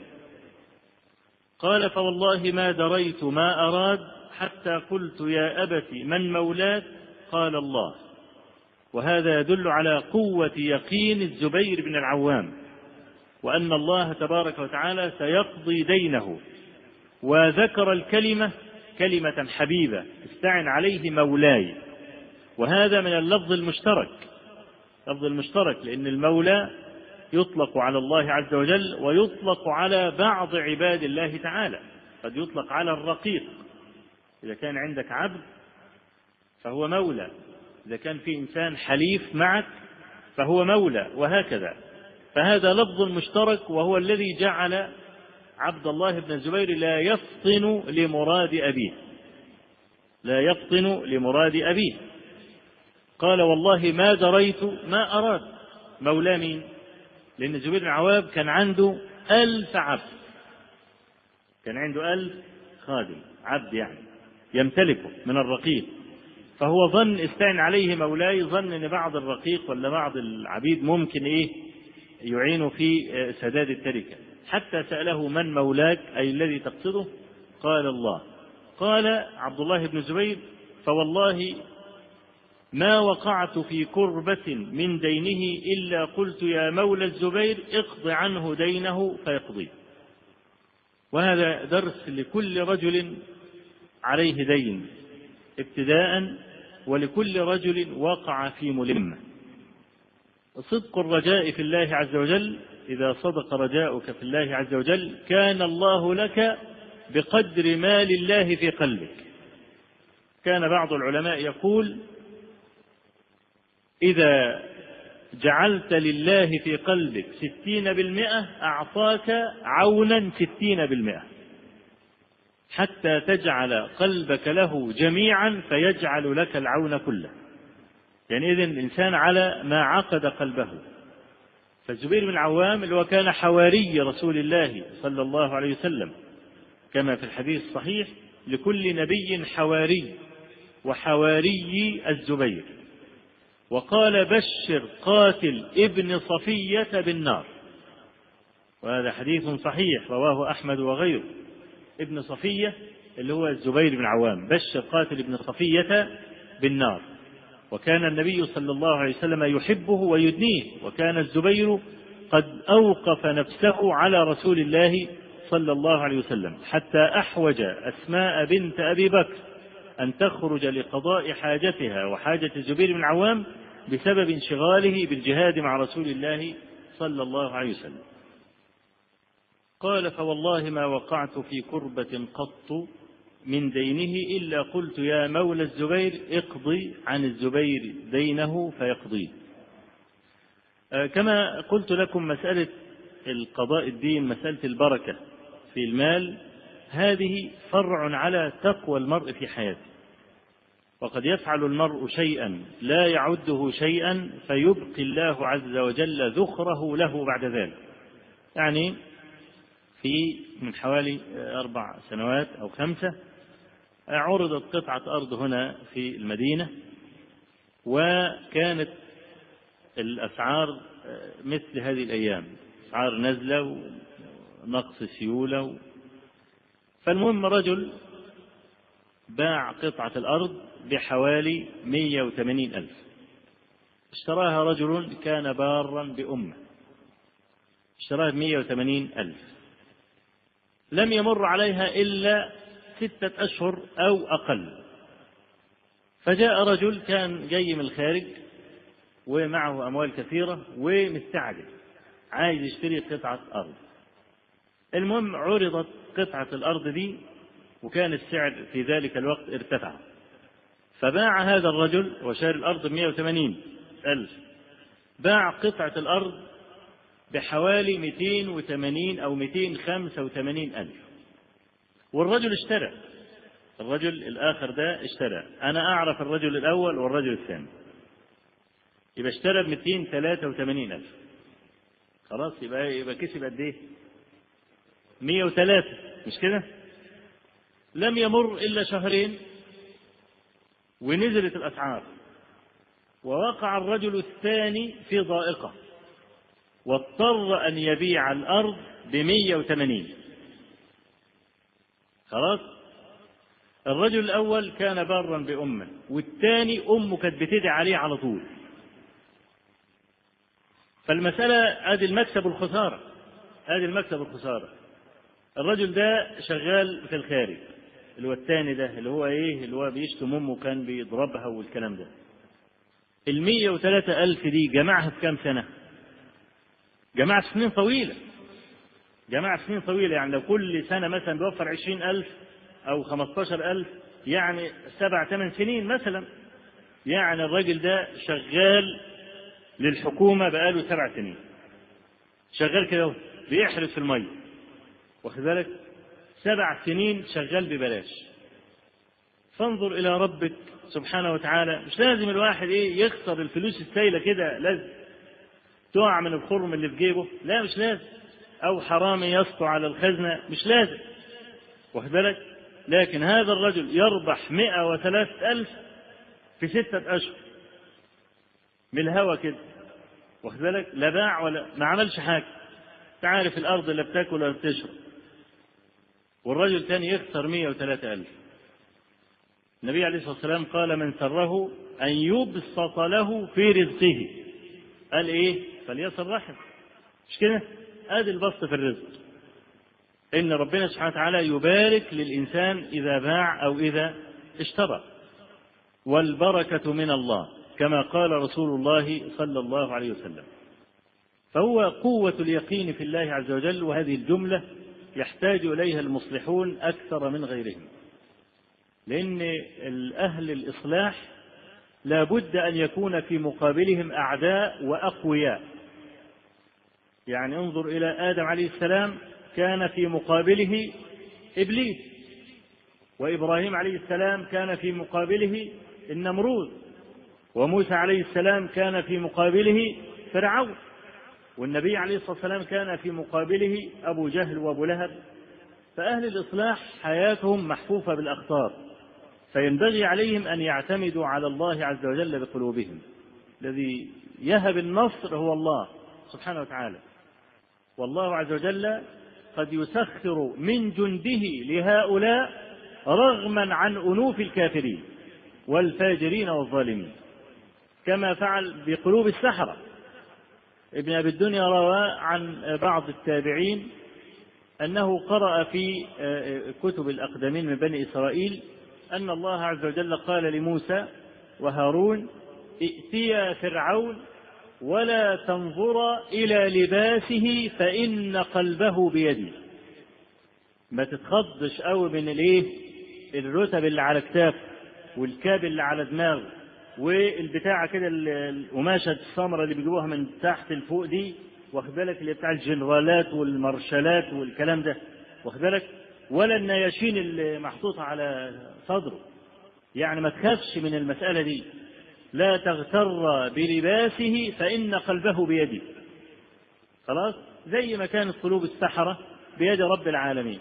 قال: فوالله ما دريت ما أراد حتى قلت: يا أبت من مولاك؟ قال: الله. وهذا يدل على قوة يقين الزبير بن العوام، وأن الله تبارك وتعالى سيقضي دينه، وذكر الكلمة كلمة حبيبة: استعن عليه مولاي، وهذا من اللفظ المشترك لفظ المشترك لأن المولى يطلق على الله عز وجل ويطلق على بعض عباد الله تعالى، قد يطلق على الرقيق، إذا كان عندك عبد فهو مولى، إذا كان في إنسان حليف معك فهو مولى، وهكذا. فهذا لفظ مشترك، وهو الذي جعل عبد الله بن الزبير لا يفطن لمراد أبيه لا يفطن لمراد أبيه قال: والله ما دريت ما أراد. مولى مين؟ لأن الزبير بن العوام كان عنده ألف عبد، كان عنده ألف خادم، عبد يعني يمتلكه من الرقيق، فهو ظن استعن عليه مولاي، ظن أن بعض الرقيق ولا بعض العبيد ممكن إيه يعين في سداد التركة، حتى سأله: من مولاك؟ أي الذي تقصده؟ قال: الله. قال عبد الله بن الزبير: فوالله ما وقعت في كربة من دينه إلا قلت: يا مولى الزبير اقض عنه دينه فيقضيه. وهذا درس لكل رجل عليه دين ابتداء، ولكل رجل وقع في ملمة. صدق الرجاء في الله عز وجل، إذا صدق رجاؤك في الله عز وجل كان الله لك بقدر ما لله في قلبك. كان بعض العلماء يقول: إذا جعلت لله في قلبك ستين بالمئة أعطاك عونا ستين بالمئة، حتى تجعل قلبك له جميعا فيجعل لك العون كله. يعني إذن الإنسان على ما عقد قلبه. فالزبير بن العوام اللي هو كان حواري رسول الله صلى الله عليه وسلم، كما في الحديث الصحيح: لكل نبي حواري، وحواري الزبير. وقال: بشر قاتل ابن صفية بالنار، وهذا حديث صحيح رواه أحمد وغيره. ابن صفية اللي هو الزبير بن العوام، بشر قاتل ابن صفية بالنار. وكان النبي صلى الله عليه وسلم يحبه ويدنيه، وكان الزبير قد أوقف نفسه على رسول الله صلى الله عليه وسلم، حتى أحوج أسماء بنت أبي بكر أن تخرج لقضاء حاجتها وحاجة الزبير بن العوام بسبب انشغاله بالجهاد مع رسول الله صلى الله عليه وسلم. قال: فوالله ما وقعت في كربة قط من دينه إلا قلت: يا مولى الزبير اقضي عن الزبير دينه فيقضيه. آه كما قلت لكم، مسألة القضاء الدين، مسألة البركة في المال، هذه فرع على تقوى المرء في حياته. وقد يفعل المرء شيئا لا يعده شيئا فيبقي الله عز وجل ذخره له بعد ذلك. يعني في من حوالي أربع سنوات أو خمسة عرضت قطعة أرض هنا في المدينة، وكانت الأسعار مثل هذه الأيام، أسعار نزلة ونقص سيولة. فالمهم رجل باع قطعة الأرض بحوالي مئة وثمانين ألف، اشتراها رجل كان بارا بأمه، اشتراها بمئة وثمانين ألف. لم يمر عليها إلا ستة أشهر أو أقل، فجاء رجل كان جاي من الخارج ومعه أموال كثيرة ومستعجل عايز يشتري قطعة أرض. المهم عرضت قطعة الأرض دي، وكان السعر في ذلك الوقت ارتفع، فباع هذا الرجل وشاري الأرض بمئة وثمانين ألف، باع قطعة الأرض بحوالي مئتين وثمانين أو مئتين وخمسة وثمانين ألف، والرجل اشترى، الرجل الآخر ده اشترى. أنا أعرف الرجل الأول والرجل الثاني، يبقى اشترى ب مئتين وثلاثة وثمانين ألف، خلاص يبقى يبقى كسب قد إيه؟ مئة وثلاثة، مش كده؟ لم يمر إلا شهرين ونزلت الأسعار، ووقع الرجل الثاني في ضائقة واضطر أن يبيع الأرض بمئة وثمانين. خلاص، الرجل الأول كان بارا بأمه، والثاني أمه كانت بتدعي عليه على طول. فالمسألة ادي المكسب والخسارة، ادي المكسب والخسارة. الرجل ده شغال في الخارج، اللي هو الثاني ده اللي هو ايه، اللي هو بيشتم امه وكان بيضربها والكلام ده. المية وثلاثة ألف دي جمعها في كام سنة؟ جمعها في سنين طويلة، جمعها في سنين طويلة. يعني لو كل سنة مثلا بيوفر عشرين ألف أو خمستاشر ألف، يعني سبع ثمان سنين مثلا. يعني الراجل ده شغال للحكومة بقاله سبع سنين، شغال كده بيحرس في المية، واخد بالك؟ سبع سنين شغال ببلاش. فانظر إلى ربك سبحانه وتعالى. مش لازم الواحد إيه يخسر الفلوس السايلة كده، لازم تقع من الخرم اللي في جيبه، لا مش لازم، أو حرامي يسطو على الخزنة، مش لازم، واخد بالك؟ لكن هذا الرجل يربح مئة وثلاثة ألف في ستة أشهر من الهوى كده، واخد بالك؟ لا باع ولا ما عملش حاجة. تعرف الأرض لا بتاكل ولا بتشرب، والرجل الثاني يخسر مئة وثلاثة ألف. النبي عليه الصلاة والسلام قال: من سره أن يبسط له في رزقه، قال إيه؟ فليصل رحم. مش كده؟ آدي البسط في الرزق، إن ربنا سبحانه وتعالى يبارك للإنسان إذا باع أو إذا اشترى، والبركة من الله كما قال رسول الله صلى الله عليه وسلم. فهو قوة اليقين في الله عز وجل، وهذه الجملة يحتاج إليها المصلحون أكثر من غيرهم، لأن أهل الإصلاح لا بد أن يكون في مقابلهم أعداء وأقوياء. يعني انظر إلى آدم عليه السلام، كان في مقابله إبليس، وإبراهيم عليه السلام كان في مقابله النمرود، وموسى عليه السلام كان في مقابله فرعون، والنبي عليه الصلاة والسلام كان في مقابله أبو جهل وأبو لهب. فأهل الإصلاح حياتهم محفوفة بالأخطار، فينبغي عليهم أن يعتمدوا على الله عز وجل بقلوبهم. الذي يهب النصر هو الله سبحانه وتعالى، والله عز وجل قد يسخر من جنده لهؤلاء رغما عن أنوف الكافرين والفاجرين والظالمين، كما فعل بقلوب السحرة. ابن أبي الدنيا روى عن بعض التابعين أنه قرأ في كتب الأقدمين من بني إسرائيل أن الله عز وجل قال لموسى وهارون: ائتيا فرعون ولا تنظرا إلى لباسه فإن قلبه بيدي. ما تتخضش قوي من الايه الرتب اللي على كتافه والكاب اللي على دماغه والبتاعه كده القماشه السمراء اللي بيجيبوها من تحت لفوق دي، واخد بالك؟ اللي بتاع الجنرالات والمارشالات والكلام ده، واخد بالك؟ ولا النياشين اللي محطوطه على صدره. يعني ما تخافش من المسألة دي. لا تغتر بلباسه فإن قلبه بيده. خلاص، زي ما كانت قلوب السحرة بيد رب العالمين.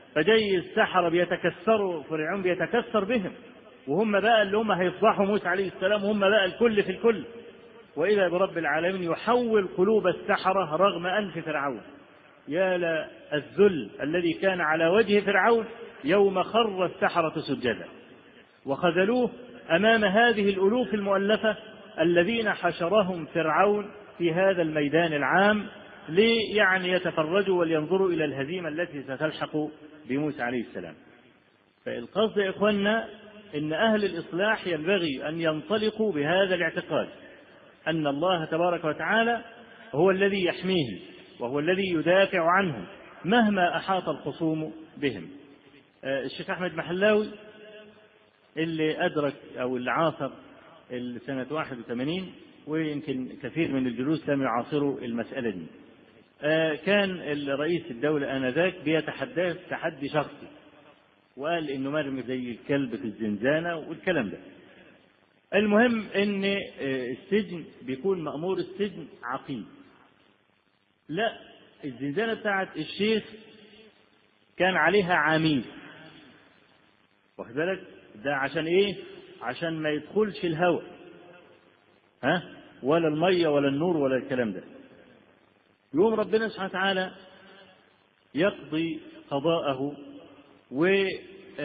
فجاي السحرة بيتكسروا، فرعون بيتكسر بهم، وهم بقى اللي هم هيفضحوا موسى عليه السلام، وهم بقى الكل في الكل. وإذا برب العالمين يحول قلوب السحرة رغم أنف فرعون. يا للذل الذي كان على وجه فرعون يوم خر السحرة سجدا وخذلوه أمام هذه الألوف المؤلفة الذين حشرهم فرعون في هذا الميدان العام ليعني يتفرجوا ولينظروا إلى الهزيمة التي ستلحق بموسى عليه السلام. فالقصد يا إخواننا إن أهل الإصلاح ينبغي أن ينطلقوا بهذا الاعتقاد أن الله تبارك وتعالى هو الذي يحميهم وهو الذي يدافع عنهم مهما أحاط الخصوم بهم. الشيخ أحمد محلاوي اللي أدرك أو اللي عاصر سنة واحد وثمانين، ويمكن كثير من الجلوس لم يعاصروا المسألة دي، كان رئيس الدولة آنذاك بيتحدث تحدي شخصي وقال إنه مرمي زي الكلب في الزنزانة والكلام ده. المهم إن السجن بيكون مأمور السجن عقيم. لا، الزنزانة بتاعت الشيخ كان عليها عميد، واخد بالك؟ ده عشان إيه؟ عشان ما يدخلش الهواء، ها، ولا المية ولا النور ولا الكلام ده. يوم ربنا سبحانه وتعالى يقضي قضاءه، والشيخ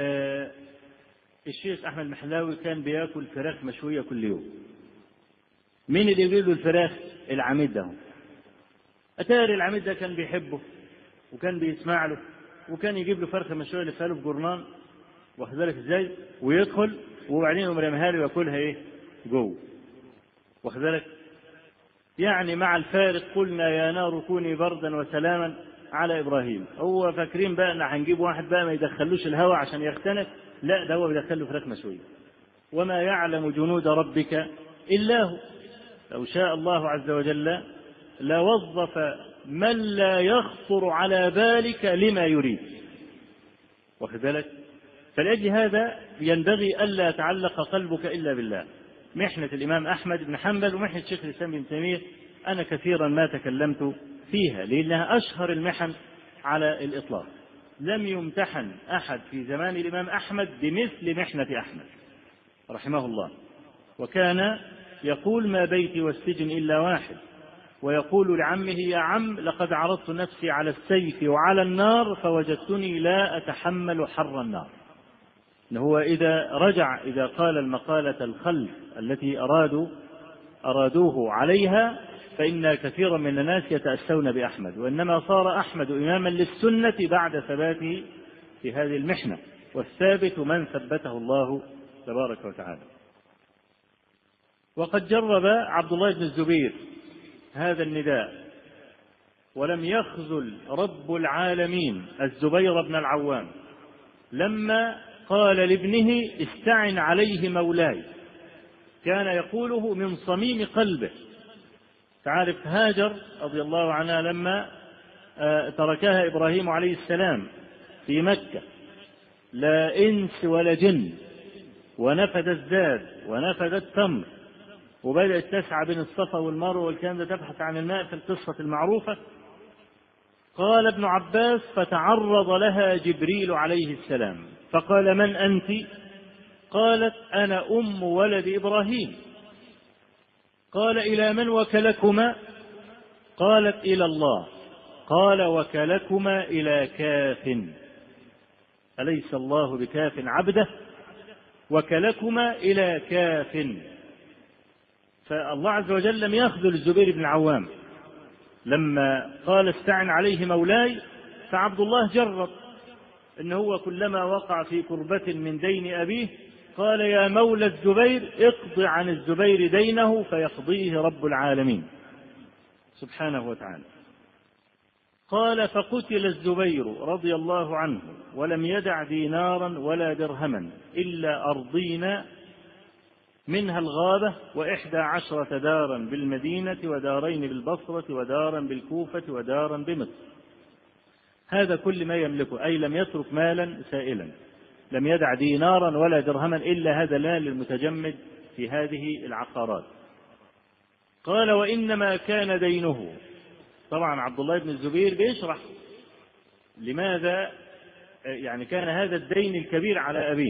أحمد محلاوي كان بياكل فراخ مشوية كل يوم. مين اللي يجيب له الفراخ؟ العميد ده. أتاري العميد ده كان بيحبه وكان بيسمع له، وكان يجيب له فرخة مشوية لفها له في جرنان، واخد بالك ازاي؟ ويدخل وبعدين يقوم راميها له وياكلها ايه؟ جوه، واخد بالك؟ يعني مع الفارق قلنا يا نار كوني بردا وسلاما على ابراهيم. هو فاكرين بقى ان هنجيب واحد بقى ما يدخلوش الهواء عشان يختنق، لا، ده هو بيدخل له فراخ مشويه. وما يعلم جنود ربك الا هو. لو شاء الله عز وجل لوظف من لا يخطر على بالك لما يريد، واخد بالك؟ فلأجل هذا ينبغي ألا يتعلق قلبك إلا بالله. محنة الإمام أحمد بن حنبل ومحنة شيخ الإسلام ابن تيمية أنا كثيرا ما تكلمت فيها، لأنها أشهر المحن على الإطلاق. لم يمتحن أحد في زمان الإمام أحمد بمثل محنة أحمد رحمه الله. وكان يقول ما بيتي والسجن إلا واحد، ويقول لعمه يا عم لقد عرضت نفسي على السيف وعلى النار فوجدتني لا أتحمل حر النار. إن هو إذا رجع إذا قال المقالة الخلف التي أرادوا أرادوه عليها، فإن كثيرا من الناس يتأسون بأحمد، وإنما صار أحمد إماما للسنة بعد ثباته في هذه المحنة، والثابت من ثبته الله تبارك وتعالى. وقد جرب عبد الله بن الزبير هذا النداء، ولم يخذل رب العالمين الزبير بن العوام لما قال لابنه استعن عليه مولاي، كان يقوله من صميم قلبه. تعرف هاجر رضي الله عنها لما تركها إبراهيم عليه السلام في مكة، لا إنس ولا جن، ونفد الزاد ونفد التمر، وبدأت تسعى بين الصفا والمروة والكلام ده تبحث عن الماء في القصة المعروفة. قال ابن عباس فتعرض لها جبريل عليه السلام فقال من أنت؟ قالت أنا أم ولد إبراهيم. قال إلى من وكلكما؟ قالت إلى الله. قال وكلكما إلى كاف، أليس الله بكاف عبده؟ وكلكما إلى كاف. فالله عز وجل لم يخذل الزبير بن العوام لما قال استعن عليه مولاي. فعبد الله جرب إن هو كلما وقع في كربة من دين أبيه قال يا مولى الزبير اقض عن الزبير دينه فيقضيه رب العالمين سبحانه وتعالى. قال فقتل الزبير رضي الله عنه ولم يدع دينارا ولا درهما إلا أرضين منها الغابة وإحدى عشرة دارا بالمدينة ودارين بالبصرة ودارا بالكوفة ودارا بمصر. هذا كل ما يملكه، أي لم يترك مالا سائلا، لم يدع دينارا ولا درهما إلا هذا المال المتجمد في هذه العقارات. قال وإنما كان دينه. طبعا عبد الله بن الزبير بيشرح لماذا يعني كان هذا الدين الكبير على أبيه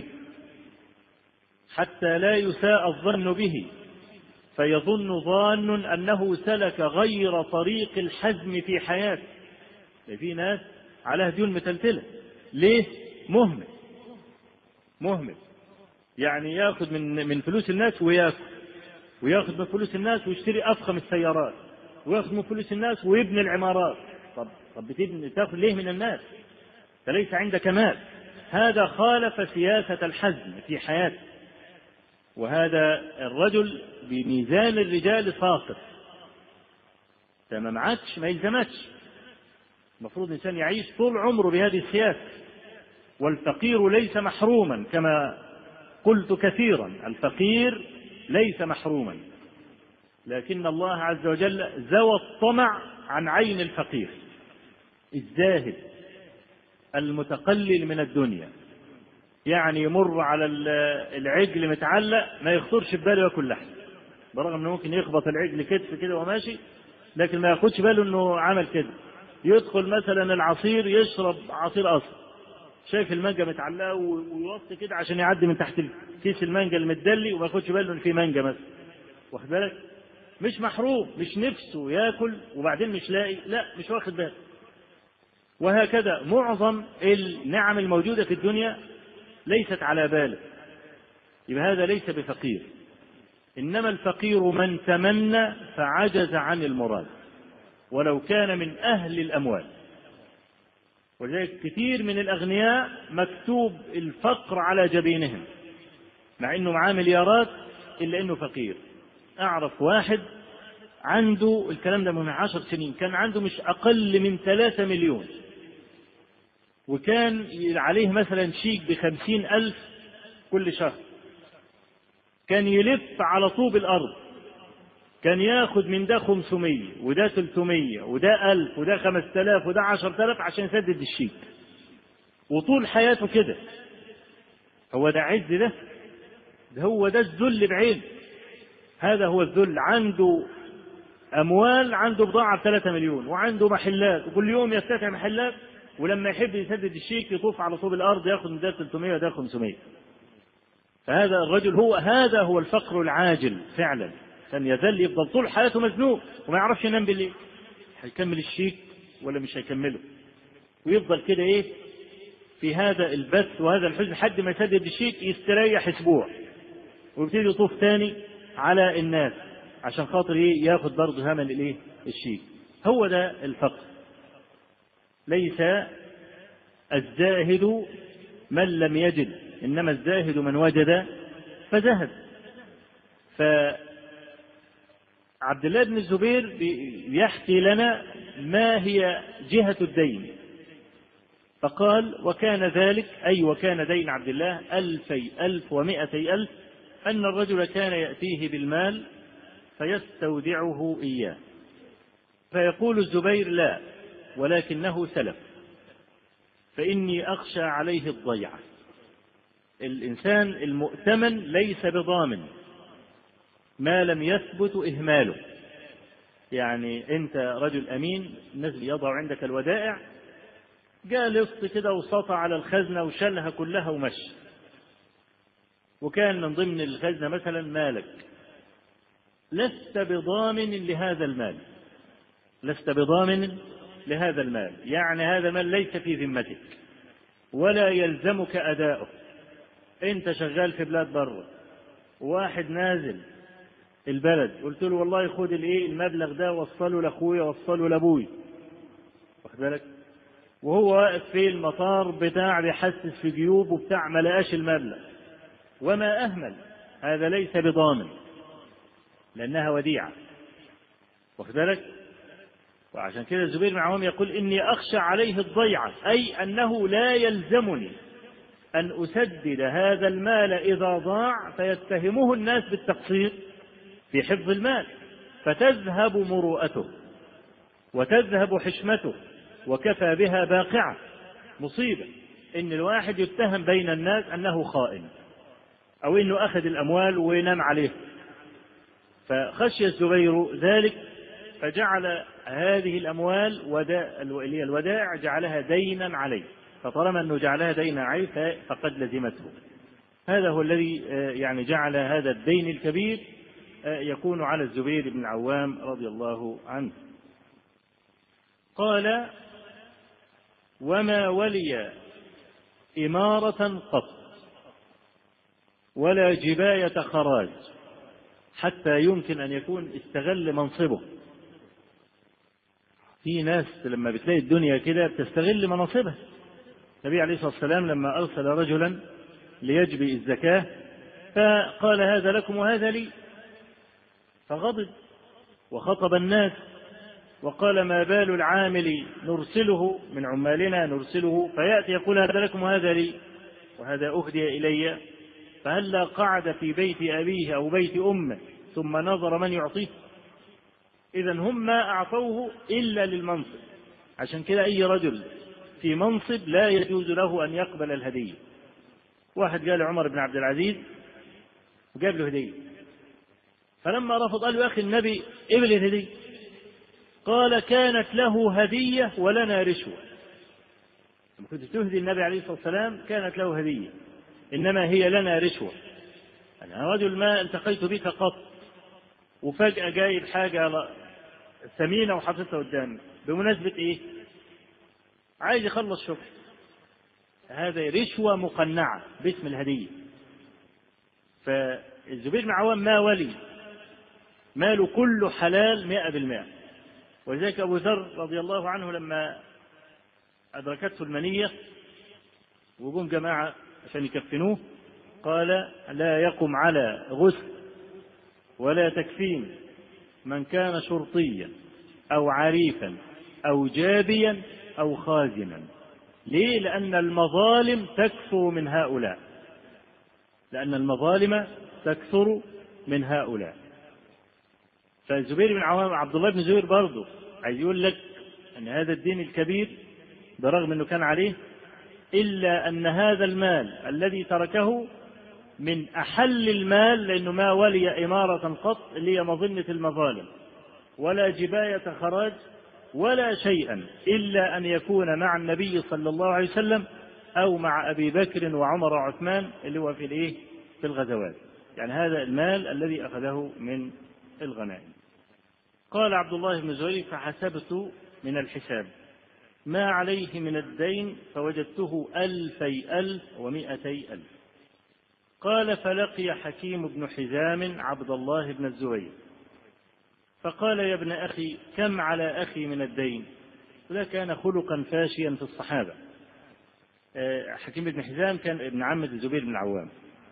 حتى لا يساء الظن به، فيظن ظان أنه سلك غير طريق الحزم في حياته. في ناس عليها ديون متلتلة. ليه؟ مهمل مهمل يعني ياخذ من من فلوس الناس وياكل، وياخذ من فلوس الناس ويشتري أفخم السيارات، وياخذ من فلوس الناس ويبني العمارات. طب طب بتبني تاخذ ليه من الناس؟ فليس عندك مال. هذا خالف سياسة الحزم في حياته. وهذا الرجل بميزان الرجال ساقط، فما معكش ما يلزمكش. المفروض الإنسان يعيش طول عمره بهذه السياسة. والفقير ليس محروما كما قلت كثيرا، الفقير ليس محروما، لكن الله عز وجل زوى الطمع عن عين الفقير الزاهد المتقلل من الدنيا. يعني يمر على العجل متعلق ما يخطرش في باله ياكل لحم، برغم انه ممكن يخبط العجل كتف كده وماشي، لكن ما ياخدش باله انه عمل كده. يدخل مثلا العصير يشرب عصير اصل، شايف المانجا متعلقه ويوطي كده عشان يعدي من تحت كيس المانجا المدلي وما ياخدش باله ان في مانجا مثلا. واخد بالك؟ مش محروم، مش نفسه ياكل وبعدين مش لاقي، لا مش واخد باله. وهكذا معظم النعم الموجودة في الدنيا ليست على باله، يبقى هذا ليس بفقير. إنما الفقير من تمنى فعجز عن المراد ولو كان من أهل الأموال. ولذلك كثير من الأغنياء مكتوب الفقر على جبينهم مع أنه معاه مليارات إلا أنه فقير. أعرف واحد عنده الكلام ده من عشر سنين كان عنده مش أقل من ثلاثة مليون، وكان عليه مثلا شيك بخمسين ألف كل شهر، كان يلف على طوب الأرض، كان ياخد من ده خمسمية وده ثلاثمية وده ألف وده خمسة آلاف وده عشرة آلاف عشان يسدد الشيك، وطول حياته كده. هو ده عز؟ ده ده هو ده الذل بعين. هذا هو الذل. عنده أموال، عنده بضاعة بثلاثة مليون وعنده محلات وكل يوم يفتتح محلات، ولما يحب يسدد الشيك يطوف على طوب الأرض ياخد من ده ثلاثمية وده خمسمية. فهذا الرجل هو هذا هو الفقر العاجل فعلا. كان يذل يفضل طول حياته مزنوق وما يعرفش ينام بالليل، هيكمل الشيك ولا مش هيكمله، ويفضل كده ايه في هذا البث وهذا الحزن لحد ما يسدد الشيك، يستريح اسبوع ويبتدي يطوف تاني على الناس عشان خاطر ايه ياخد برضه ثمن الايه الشيك. هو ده الفقر. ليس الزاهد من لم يجد، انما الزاهد من وجد فزهد. فعبد الله بن الزبير يحكي لنا ما هي جهة الدين، فقال: وكان ذلك أي وكان دين عبد الله ألفي ألف ومائتي ألف، أن الرجل كان يأتيه بالمال فيستودعه إياه، فيقول الزبير: لا، ولكنه سلف، فإني أخشى عليه الضيعة. الإنسان المؤتمن ليس بضامن ما لم يثبت إهماله. يعني أنت رجل أمين، الناس بيضعوا عندك الودائع، جاء لص كده وسطى على الخزنة وشلها كلها ومشي، وكان من ضمن الخزنة مثلا مالك، لست بضامن لهذا المال، لست بضامن لهذا المال، يعني هذا المال ليس في ذمتك ولا يلزمك أداؤه. أنت شغال في بلاد بره، واحد نازل البلد قلت له: والله خد الايه المبلغ ده وصله لاخويا وصله لابوي، واخد بالك، وهو واقف في المطار بتاع بيحسس في جيوبه بتاع ما لقاش المبلغ وما أهمل، هذا ليس بضامن لأنها وديعة، واخد بالك. وعشان كده الزبير بن العوام يقول: إني أخشى عليه الضيعة، أي أنه لا يلزمني أن أسدد هذا المال إذا ضاع فيتهمه الناس بالتقصير في حفظ المال، فتذهب مروءته وتذهب حشمته، وكفى بها باقعة. مصيبة إن الواحد يتهم بين الناس أنه خائن أو أنه أخذ الأموال وينام عليه. فخشي الزبير ذلك فجعل هذه الأموال اللي هي الودائع جعلها دينا عليه، فطالما أنه جعلها دين عين فقد لزمته. هذا هو الذي يعني جعل هذا الدين الكبير يكون على الزبير بن العوام رضي الله عنه. قال: وما ولي إمارة قط ولا جباية خراج حتى يمكن أن يكون استغل منصبه. في ناس لما بتلاقي الدنيا كده بتستغل مناصبها. النبي عليه الصلاة والسلام لما أرسل رجلا ليجبي الزكاة فقال: هذا لكم وهذا لي، فغضب وخطب الناس وقال: ما بال العامل نرسله من عمالنا نرسله فيأتي يقول: هذا لكم وهذا لي وهذا أهدي إلي، فهلا قعد في بيت أبيه أو بيت أمه ثم نظر من يعطيه؟ إذن هم ما أعطوه إلا للمنصب. عشان كده أي رجل في منصب لا يجوز له أن يقبل الهدية. واحد قال عمر بن عبد العزيز وجاب له هدية، فلما رفض قال له: يا أخي النبي قبل الهدية. قال: كانت له هدية ولنا رشوة. لما كنت تهدي النبي عليه الصلاة والسلام كانت له هدية، إنما هي لنا رشوة. أنا رجل ما التقيت بك قط وفجأة جايب حاجة ثمينة وحطيتها قدامي، بمناسبة إيه؟ عايز يخلص شغل. هذا رشوة مقنعة باسم الهدية. فالزبير بن عوام ما ولي، ماله كله حلال مئة بالمئة. ولذلك أبو ذر رضي الله عنه لما أدركته المنية وقوم جماعة عشان يكفنوه قال: لا يقم على غسل ولا تكفين من كان شرطيا أو عريفا أو جابيا أو خازنا. ليه؟ لأن المظالم تكثر من هؤلاء، لأن المظالم تكثر من هؤلاء. فالزبير بن عوام عبد الله بن زبير برضه عايز يقول لك أن هذا الدين الكبير برغم أنه كان عليه، إلا أن هذا المال الذي تركه من أحل المال، لأنه ما ولي إمارة قط اللي هي مظنة المظالم ولا جباية خراج ولا شيئا إلا أن يكون مع النبي صلى الله عليه وسلم أو مع أبي بكر وعمر وعثمان اللي هو في الإيه؟ في الغزوات. يعني هذا المال الذي أخذه من الغنائم. قال عبد الله بن زبير: فحسبت من الحساب ما عليه من الدين فوجدته ألفي ألف ومائتي ألف. قال: فلقي حكيم بن حزام عبد الله بن الزبير فقال: يا ابن أخي كم على أخي من الدين؟ وده كان خلقا فاشيا في الصحابة. حكيم بن حزام كان ابن عمة الزبير بن العوام،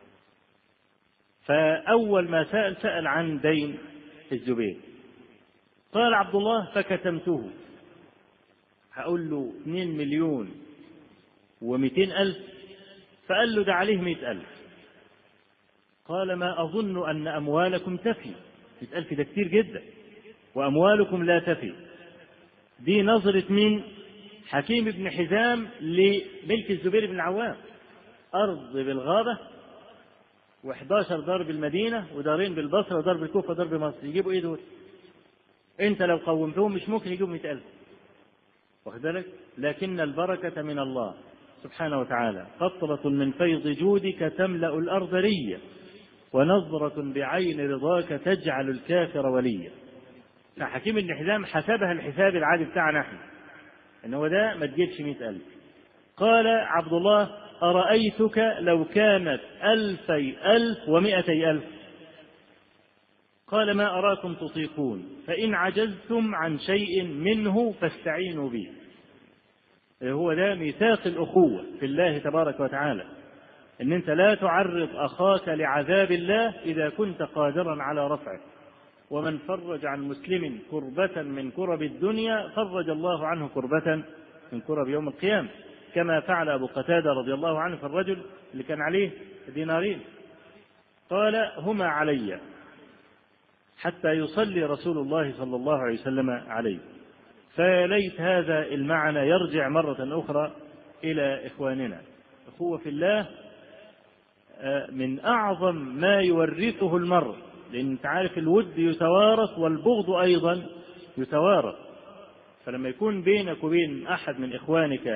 فأول ما سأل سأل عن دين الزبير. قال عبد الله: فكتمته. هقول له اثنين مليون ومئتين ألف. فقال له: ده عليه مئة ألف. قال: ما أظن أن أموالكم تفي. مئة ألف ده كتير جدا، وأموالكم لا تفي. دي نظرة مين؟ حكيم بن حزام لملك الزبير بن العوام. أرض بالغابة وإحداشر دار بالمدينة ودارين بالبصرة ودار بالكوفة ودار بمصر، يجيبوا إيه دول؟ أنت لو قومتهم مش ممكن يجيبوا مئة ألف، واخد بالك؟ لكن البركة من الله سبحانه وتعالى. قطرة من فيض جودك تملأ الأرض ريا ونظرة بعين رضاك تجعل الكافر وليا. فحكيم بن حزام حسبها الحساب العادي بتاعنا نحن، إن هو ده ما تجيبش مئة ألف. قال عبد الله: أرأيتك لو كانت ألفي ألف ومائتي ألف؟ قال: ما أراكم تطيقون، فإن عجزتم عن شيء منه فاستعينوا به. هو ده ميثاق الأخوة في الله تبارك وتعالى، إن أنت لا تعرض أخاك لعذاب الله إذا كنت قادرا على رفعه. ومن فرج عن مسلم كربة من كرب الدنيا فرج الله عنه كربة من كرب يوم القيامة، كما فعل أبو قتادة رضي الله عنه في الرجل اللي كان عليه دينارين. قال: هما علي حتى يصلي رسول الله صلى الله عليه وسلم عليه. فليت هذا المعنى يرجع مرة أخرى إلى إخواننا. أخوة في الله من أعظم ما يورثه المرء، لأن أنت عارف الود يتوارث والبغض أيضا يتوارث. فلما يكون بينك وبين أحد من إخوانك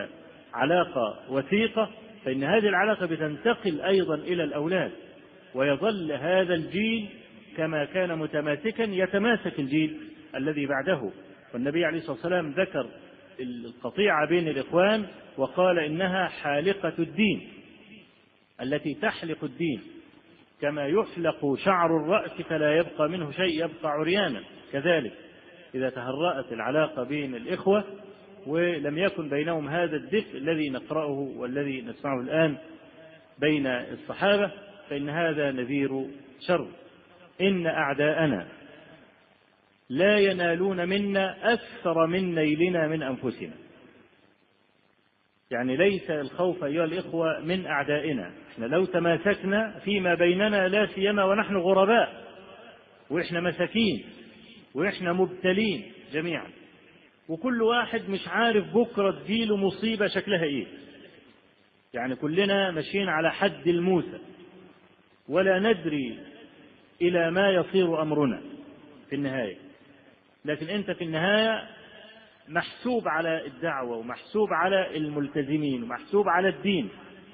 علاقة وثيقة، فإن هذه العلاقة بتنتقل أيضا إلى الأولاد، ويظل هذا الجيل كما كان متماسكا يتماسك الجيل الذي بعده. والنبي عليه الصلاة والسلام ذكر القطيعة بين الإخوان وقال إنها حالقة الدين، التي تحلق الدين، كما يحلق شعر الرأس فلا يبقى منه شيء، يبقى عريانا. كذلك إذا تهرأت العلاقة بين الإخوة ولم يكن بينهم هذا الدفء الذي نقرأه والذي نسمعه الآن بين الصحابة، فإن هذا نذير شر. إن أعداءنا لا ينالون منا أكثر من نيلنا من أنفسنا. يعني ليس الخوف أيها الإخوة من أعدائنا، إحنا لو تماسكنا فيما بيننا لا سيما ونحن غرباء وإحنا مساكين وإحنا مبتلين جميعا، وكل واحد مش عارف بكرة تجيله مصيبة شكلها إيه، يعني كلنا ماشيين على حد الموسى ولا ندري إلى ما يصير أمرنا في النهاية. لكن أنت في النهاية محسوب على الدعوة ومحسوب على الملتزمين ومحسوب على الدين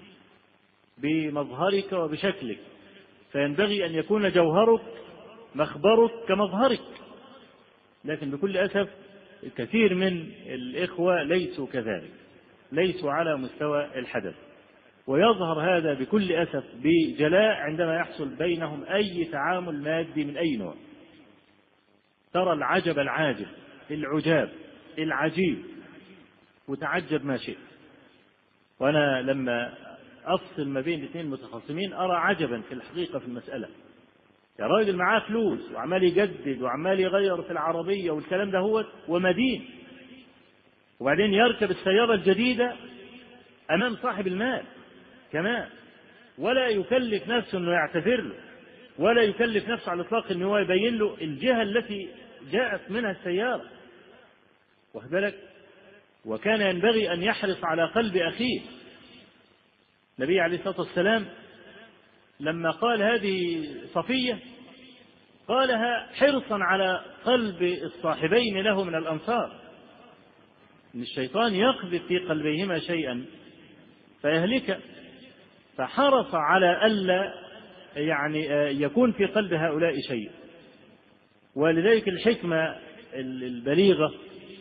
بمظهرك وبشكلك، فينبغي أن يكون جوهرك مخبرك كمظهرك. لكن بكل أسف الكثير من الإخوة ليسوا كذلك، ليسوا على مستوى الحدث، ويظهر هذا بكل أسف بجلاء عندما يحصل بينهم أي تعامل مادي من أي نوع. ترى العجب العاجب، العجاب العجيب، وتعجب ما شئت. وأنا لما أفصل ما بين الاثنين متخاصمين أرى عجبا في الحقيقة في المسألة. يا راجل معاه فلوس وعمال يجدد وعمال يغير في العربية والكلام ده هو ومدين، وبعدين يركب السيارة الجديدة أمام صاحب المال كمان، ولا يكلف نفسه أنه يعتذر له، ولا يكلف نفسه على الإطلاق أنه هو يبين له الجهة التي جاءت منها السيارة. واخد بالك؟ وكان ينبغي أن يحرص على قلب أخيه. النبي عليه الصلاة والسلام لما قال هذه صفية قالها حرصا على قلب الصاحبين له من الأنصار، إن الشيطان يقذف في قلبيهما شيئا فيهلك، فحرص على ألا يعني يكون في قلب هؤلاء شيء. ولذلك الحكمة البليغة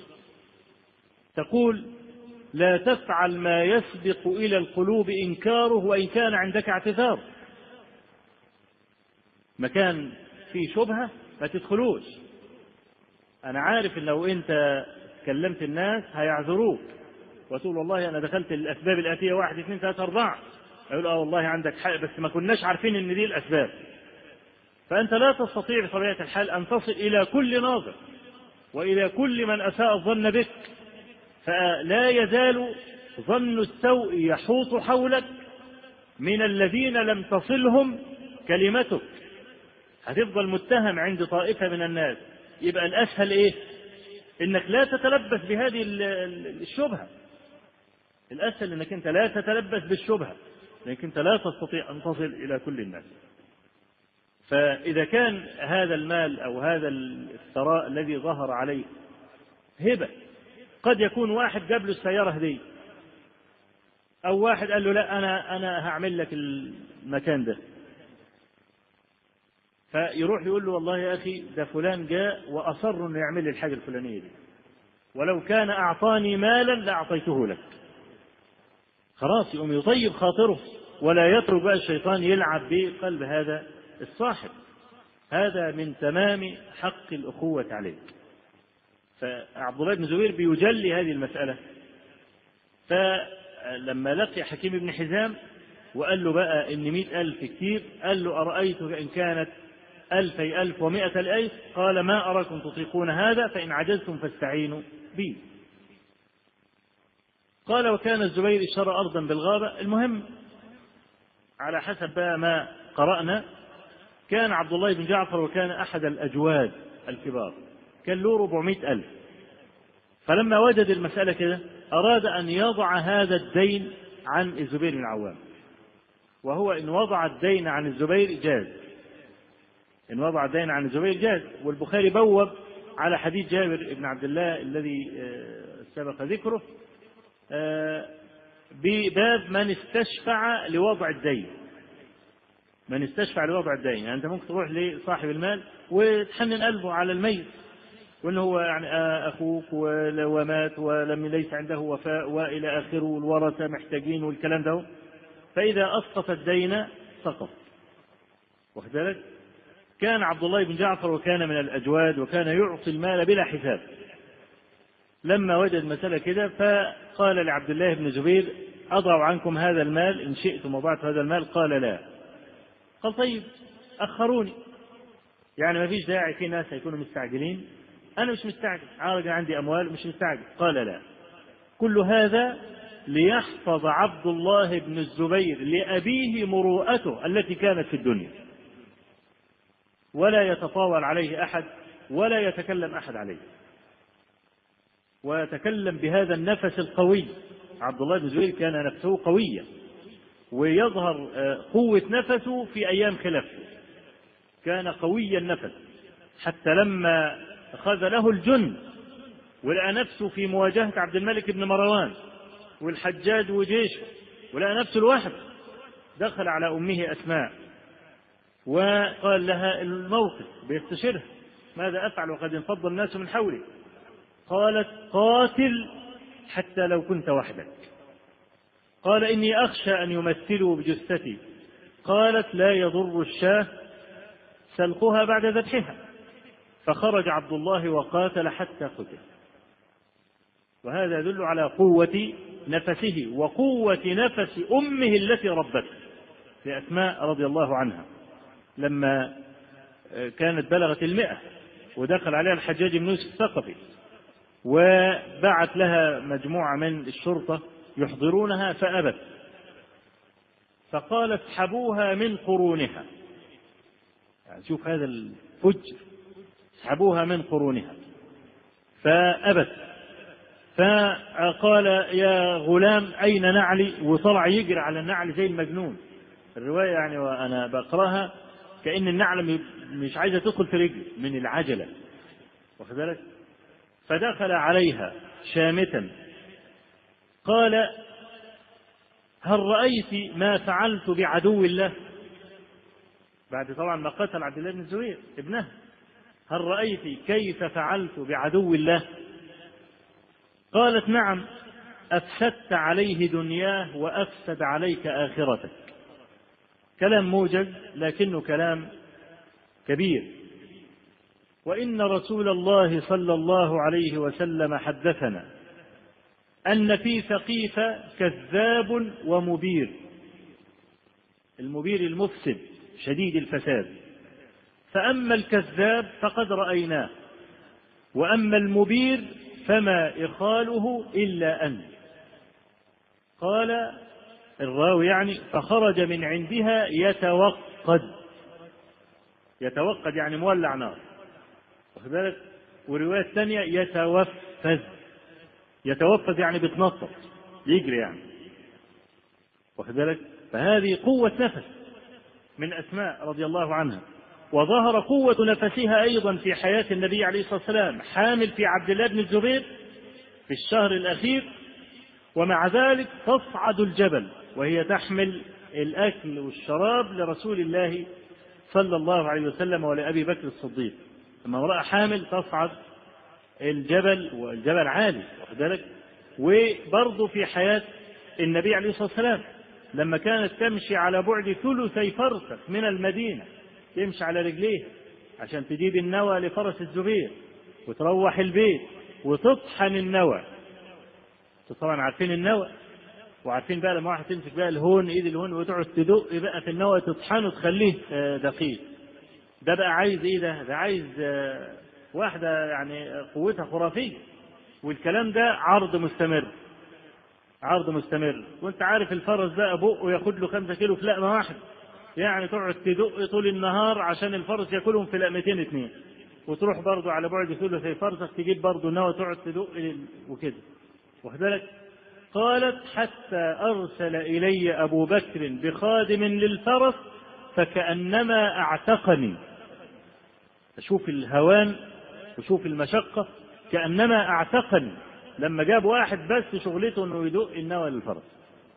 تقول: لا تفعل ما يسبق إلى القلوب إنكاره وإن كان عندك اعتذار. مكان فيه شبهة ما تدخلوش. أنا عارف إن لو أنت كلمت الناس هيعذروك وتقول والله أنا دخلت الأسباب الآتية واحد اثنين ثلاثة أربعة، يقول آه والله عندك حق بس ما كناش عارفين إن دي الأسباب. فأنت لا تستطيع بطبيعة الحال أن تصل إلى كل ناظر وإلى كل من أساء الظن بك، فلا يزال ظن السوء يحوط حولك من الذين لم تصلهم كلمتك، هتفضل متهم عند طائفة من الناس. يبقى الأسهل إيه؟ إنك لا تتلبس بهذه الشبهة. الأسهل إنك أنت لا تتلبس بالشبهة، لأنك أنت لا تستطيع أن تصل إلى كل الناس. فإذا كان هذا المال أو هذا الثراء الذي ظهر عليه هبة، قد يكون واحد جاب له السيارة هدية، أو واحد قال له لا أنا أنا هعمل لك المكان ده، فيروح يقول له والله يا أخي ده فلان جاء وأصر إنه يعمل لي الحاجة الفلانية دي، ولو كان أعطاني مالا لأعطيته لك. خلاص يقوم يطيب خاطره ولا يترك بقى الشيطان يلعب بقلب هذا الصاحب. هذا من تمام حق الأخوة عليك. فعبد الله بن زبير بيجلي هذه المسألة. فلما لقي حكيم بن حزام وقال له بقى إن مئة ألف كتير، قال له أرأيتك إن كانت ألفي ألف ومئة الألف؟ قال ما أراكم تطيقون هذا، فإن عجزتم فاستعينوا بي. قال وكان الزبير اشترى أرضا بالغابة. المهم على حسب بقى ما قرأنا كان عبد الله بن جعفر وكان أحد الأجواد الكبار، كان له أربعمائة ألف. فلما وجد المسألة كده أراد أن يضع هذا الدين عن الزبير بن العوام، وهو إن وضع الدين عن الزبير جاز، إن وضع الدين عن الزبير جاز. والبخاري بوب على حديث جابر بن عبد الله الذي سبق ذكره بباب من استشفع لوضع الدين. من استشفع لوضع الدين، يعني أنت ممكن تروح لصاحب المال وتحنن قلبه على الميت، وأنه هو يعني أخوك ومات ولم ليس عنده وفاء وإلى آخره، والورثة محتاجين والكلام ده، فإذا أسقط الدين سقط. واخد بالك؟ كان عبد الله بن جعفر وكان من الأجواد وكان يعطي المال بلا حساب. لما وجد مسألة كده فقال لعبد الله بن زبير أضع عنكم هذا المال إن شئتم وضعت هذا المال. قال لا. قال طيب أخروني، يعني ما فيش داعي، في ناس هيكونوا مستعجلين، أنا مش مستعجل، عارض عندي أموال مش مستعجل. قال لا. كل هذا ليحفظ عبد الله بن الزبير لأبيه مروءته التي كانت في الدنيا، ولا يتطاول عليه أحد ولا يتكلم أحد عليه، ويتكلم بهذا النفس القوي. عبد الله بن الزبير كان نفسه قوية، ويظهر قوة نفسه في أيام خلافته، كان قوي النفس، حتى لما أخذ له الجن ولقى نفسه في مواجهة عبد الملك بن مروان والحجاج وجيشه، ولقى نفسه لوحده، دخل على أمه أسماء وقال لها الموقف، بيستشيرها ماذا أفعل وقد انفض الناس من حولي. قالت قاتل حتى لو كنت وحدك. قال إني أخشى أن يمثلوا بجثتي. قالت لا يضر الشاة سلقها بعد ذبحها. فخرج عبد الله وقاتل حتى قتل. وهذا يدل على قوة نفسه وقوة نفس أمه التي ربته لأسماء رضي الله عنها، لما كانت بلغت المئة ودخل عليها الحجاج بن يوسف الثقفي وبعت لها مجموعة من الشرطة يحضرونها فأبت، فقالت اسحبوها من قرونها. يعني شوف هذا الفجر، اسحبوها من قرونها. فأبت، فقال يا غلام أين نعلي؟ وطلع يجري على النعل زي المجنون. الرواية يعني وأنا بقراها كأن النعل مش عايزة تدخل في رجل من العجلة، واخد بالك؟ فدخل عليها شامتا قال هل رأيت ما فعلت بعدو الله؟ بعد طبعا ما قتل عبد الله بن الزبير ابنه، هل رأيت كيف فعلت بعدو الله؟ قالت نعم، أفسدت عليه دنياه وأفسد عليك آخرتك. كلام موجز لكنه كلام كبير. وإن رسول الله صلى الله عليه وسلم حدثنا أن في ثقيف كذاب ومبير. المبير المفسد شديد الفساد، فأما الكذاب فقد رأيناه، وأما المبير فما إخاله إلا أن. قال الراوي يعني فخرج من عندها يتوقد. يتوقد يعني مولع نار، واخد بالك؟ ورواية ثانية يتوفز. يتوفز يعني بتنطط يجري يعني، واخد بالك؟ فهذه قوة نفس من أسماء رضي الله عنها. وظهر قوة نفسها أيضا في حياة النبي عليه الصلاة والسلام، حامل في عبد الله بن الزبير في الشهر الأخير، ومع ذلك تصعد الجبل وهي تحمل الأكل والشراب لرسول الله صلى الله عليه وسلم ولأبي بكر الصديق. لما امرأة حامل تصعد الجبل، والجبل عالي، واخد بالك؟ وبرضه في حياة النبي عليه الصلاة والسلام لما كانت تمشي على بعد ثلثي فرسخ من المدينة، تمشي على رجليه عشان تجيب النوى لفرس الزبير وتروح البيت وتطحن النوى. طبعا عارفين النوى، وعارفين بقى لما واحد تمسك بقى الهون، ايد الهون، وتقعد تدق بقى في النوى تطحنه تخليه دقيق. ده بقى عايز ايه؟ ده ده عايز واحدة يعني قوتها خرافية. والكلام ده عرض مستمر، عرض مستمر. وانت عارف الفرس بقى بقه ياخد له خمسة كيلو في لقمة واحدة، يعني تقعد تدق طول النهار عشان الفرس ياكلهم في لقمتين اتنين، وتروح برضو على بعد ثلثي فرسخ تجيب برضو النوى تقعد تدق وكده، واخد بالك؟ قالت حتى أرسل إلي أبو بكر بخادم للفرس فكأنما أعتقني. شوف الهوان وشوف المشقة، كأنما أعتقني. لما جاب واحد بس شغلته أنه يدق النوى للفرس،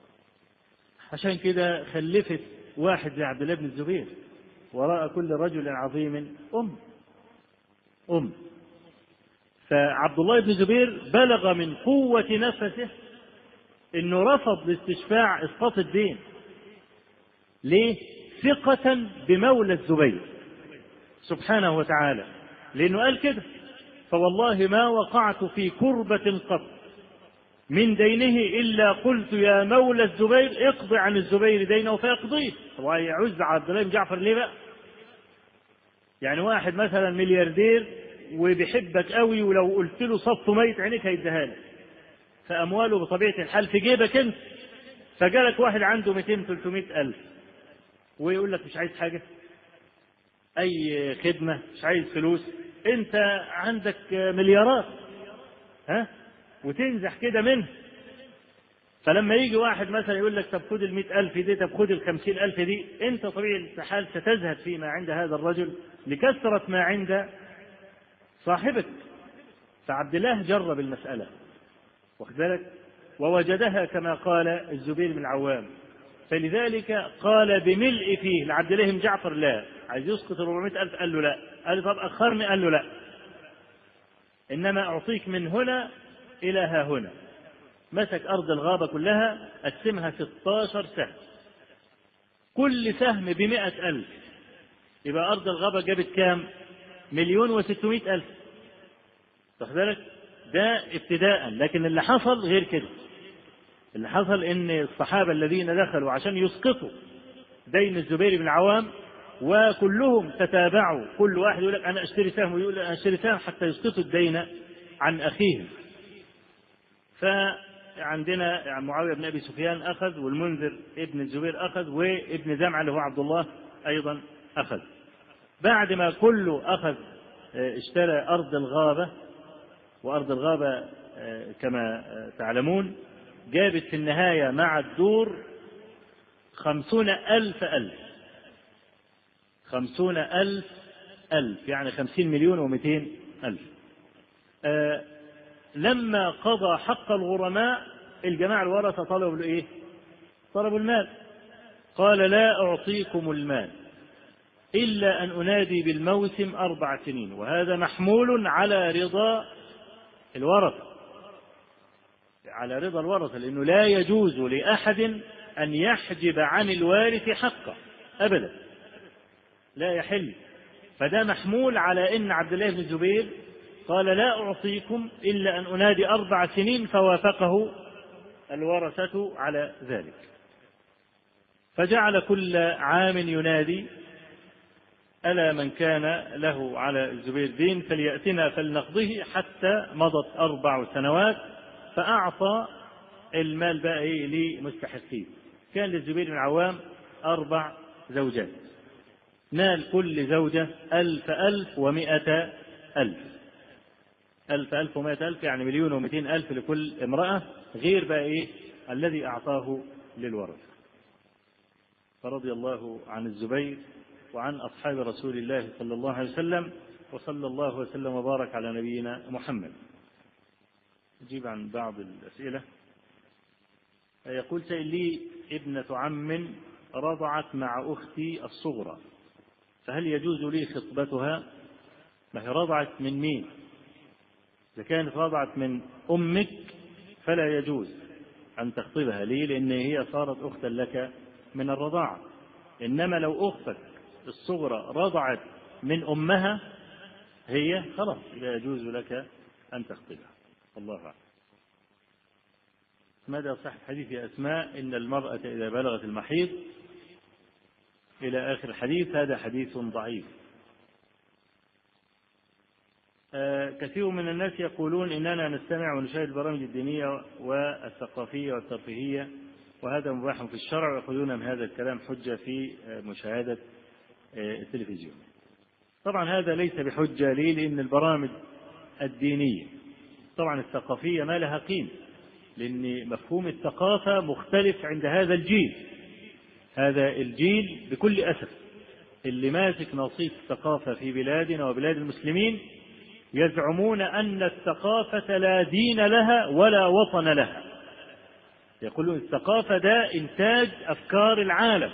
عشان كده خلفت واحد زي عبد الله بن الزبير، وراء كل رجل عظيم أم أم فعبد الله بن الزبير بلغ من قوة نفسه إنه رفض لاستشفاع إسقاط الدين. ليه؟ ثقة بمولى الزبير سبحانه وتعالى، لأنه قال كده: فوالله ما وقعت في كربة قط من دينه إلا قلت يا مولى الزبير اقض عن الزبير دينه فيقضيه. هو يعز عبد الله بن جعفر ليه بقى؟ يعني واحد مثلا ملياردير وبيحبك قوي، ولو قلت له صف ميت عينيك هيديها لك، فأمواله بطبيعة الحال في جيبك أنت. فجالك واحد عنده مئتين ثلاثمائة ألف ويقول لك مش عايز حاجة، أي خدمة، مش عايز فلوس، أنت عندك مليارات، ها، وتنزح كده منه. فلما يجي واحد مثلا يقول لك طب خد المئة ألف دي، طب خد الخمسين ألف دي، أنت طبيعي الحال ستزهد فيما عند هذا الرجل لكثرة ما عند صاحبك. فعبد الله جرب المسألة، واخد بالك، ووجدها كما قال الزبير بن العوام، فلذلك قال بملء فيه لعبد الله بن جعفر: لا، عايز يسقط أربعمائة ألف، قال له لا. قال له طب أخرني، قال له لا، إنما أعطيك من هنا إلى ها هنا. مسك أرض الغابة كلها، قسمها ستة عشر سهم، كل سهم بمئة ألف، يبقى أرض الغابة جابت كام؟ مليون وستمائة ألف. واخد بالك؟ ده ابتداء، لكن اللي حصل غير كده. اللي حصل ان الصحابة الذين دخلوا عشان يسقطوا دين الزبير بن العوام، وكلهم تتابعوا، كل واحد يقول لك انا اشتري سهم، ويقول انا اشتري سهم، حتى يسقطوا الدين عن اخيهم. فعندنا معاوية بن ابي سفيان اخذ، والمنذر ابن الزبير اخذ، وابن زمعة اللي هو عبد الله ايضا اخذ. بعد ما كله اخذ اشترى ارض الغابة، وارض الغابة كما تعلمون جابت في النهاية مع الدور خمسون ألف ألف خمسون ألف ألف يعني خمسين مليون ومئتين ألف. آه لما قضى حق الغرماء، الجماعة الورثة طلبوا إيه؟ طلبوا المال. قال: لا أعطيكم المال إلا أن أنادي بالموسم أربع سنين، وهذا محمول على رضا الورثة، على رضا الورثة، لأنه لا يجوز لأحد أن يحجب عن الوارث حقه أبدا، لا يحل. فده محمول على أن عبد الله بن الزبير قال: لا أعطيكم إلا أن أنادي أربع سنين، فوافقه الورثة على ذلك. فجعل كل عام ينادي: ألا من كان له على الزبير دين فليأتنا فلنقضه، حتى مضت أربع سنوات، فأعطى المال بقى إيه لمستحقيه. كان للزبير بن العوام أربع زوجات، نال كل زوجة ألف ألف ومائة ألف ألف ألف ومائة ألف، يعني مليون ومئتين ألف لكل امرأة، غير بقى إيه الذي أعطاه للورثة. فرضي الله عن الزبير وعن أصحاب رسول الله صلى الله عليه وسلم، وصلى الله وسلم وبارك على نبينا محمد. أجيب عن بعض الأسئلة. يقول سائل لي: ابنة عم رضعت مع أختي الصغرى، فهل يجوز لي خطبتها؟ ما هي رضعت من مين؟ إذا كانت رضعت من أمك فلا يجوز أن تخطبها. ليه؟ لأن هي صارت أختا لك من الرضاعة. إنما لو أختك الصغرى رضعت من أمها هي خلاص لا يجوز لك أن تخطبها. الله أعلم. ماذا صح حديث أسماء إن المرأة إذا بلغت المحيض إلى آخر الحديث؟ هذا حديث ضعيف. آه كثير من الناس يقولون إننا نستمع ونشاهد البرامج الدينية والثقافية والترفيهية، وهذا مباح في الشرع، ويأخذون من هذا الكلام حجة في مشاهدة التلفزيون. طبعا هذا ليس بحجة لي، لأن البرامج الدينية طبعا الثقافية ما لها قيمة، لأن مفهوم الثقافة مختلف عند هذا الجيل. هذا الجيل بكل أسف اللي ماسك نصيب الثقافة في بلادنا وبلاد المسلمين يزعمون أن الثقافة لا دين لها ولا وطن لها، يقولون الثقافة ده إنتاج أفكار العالم،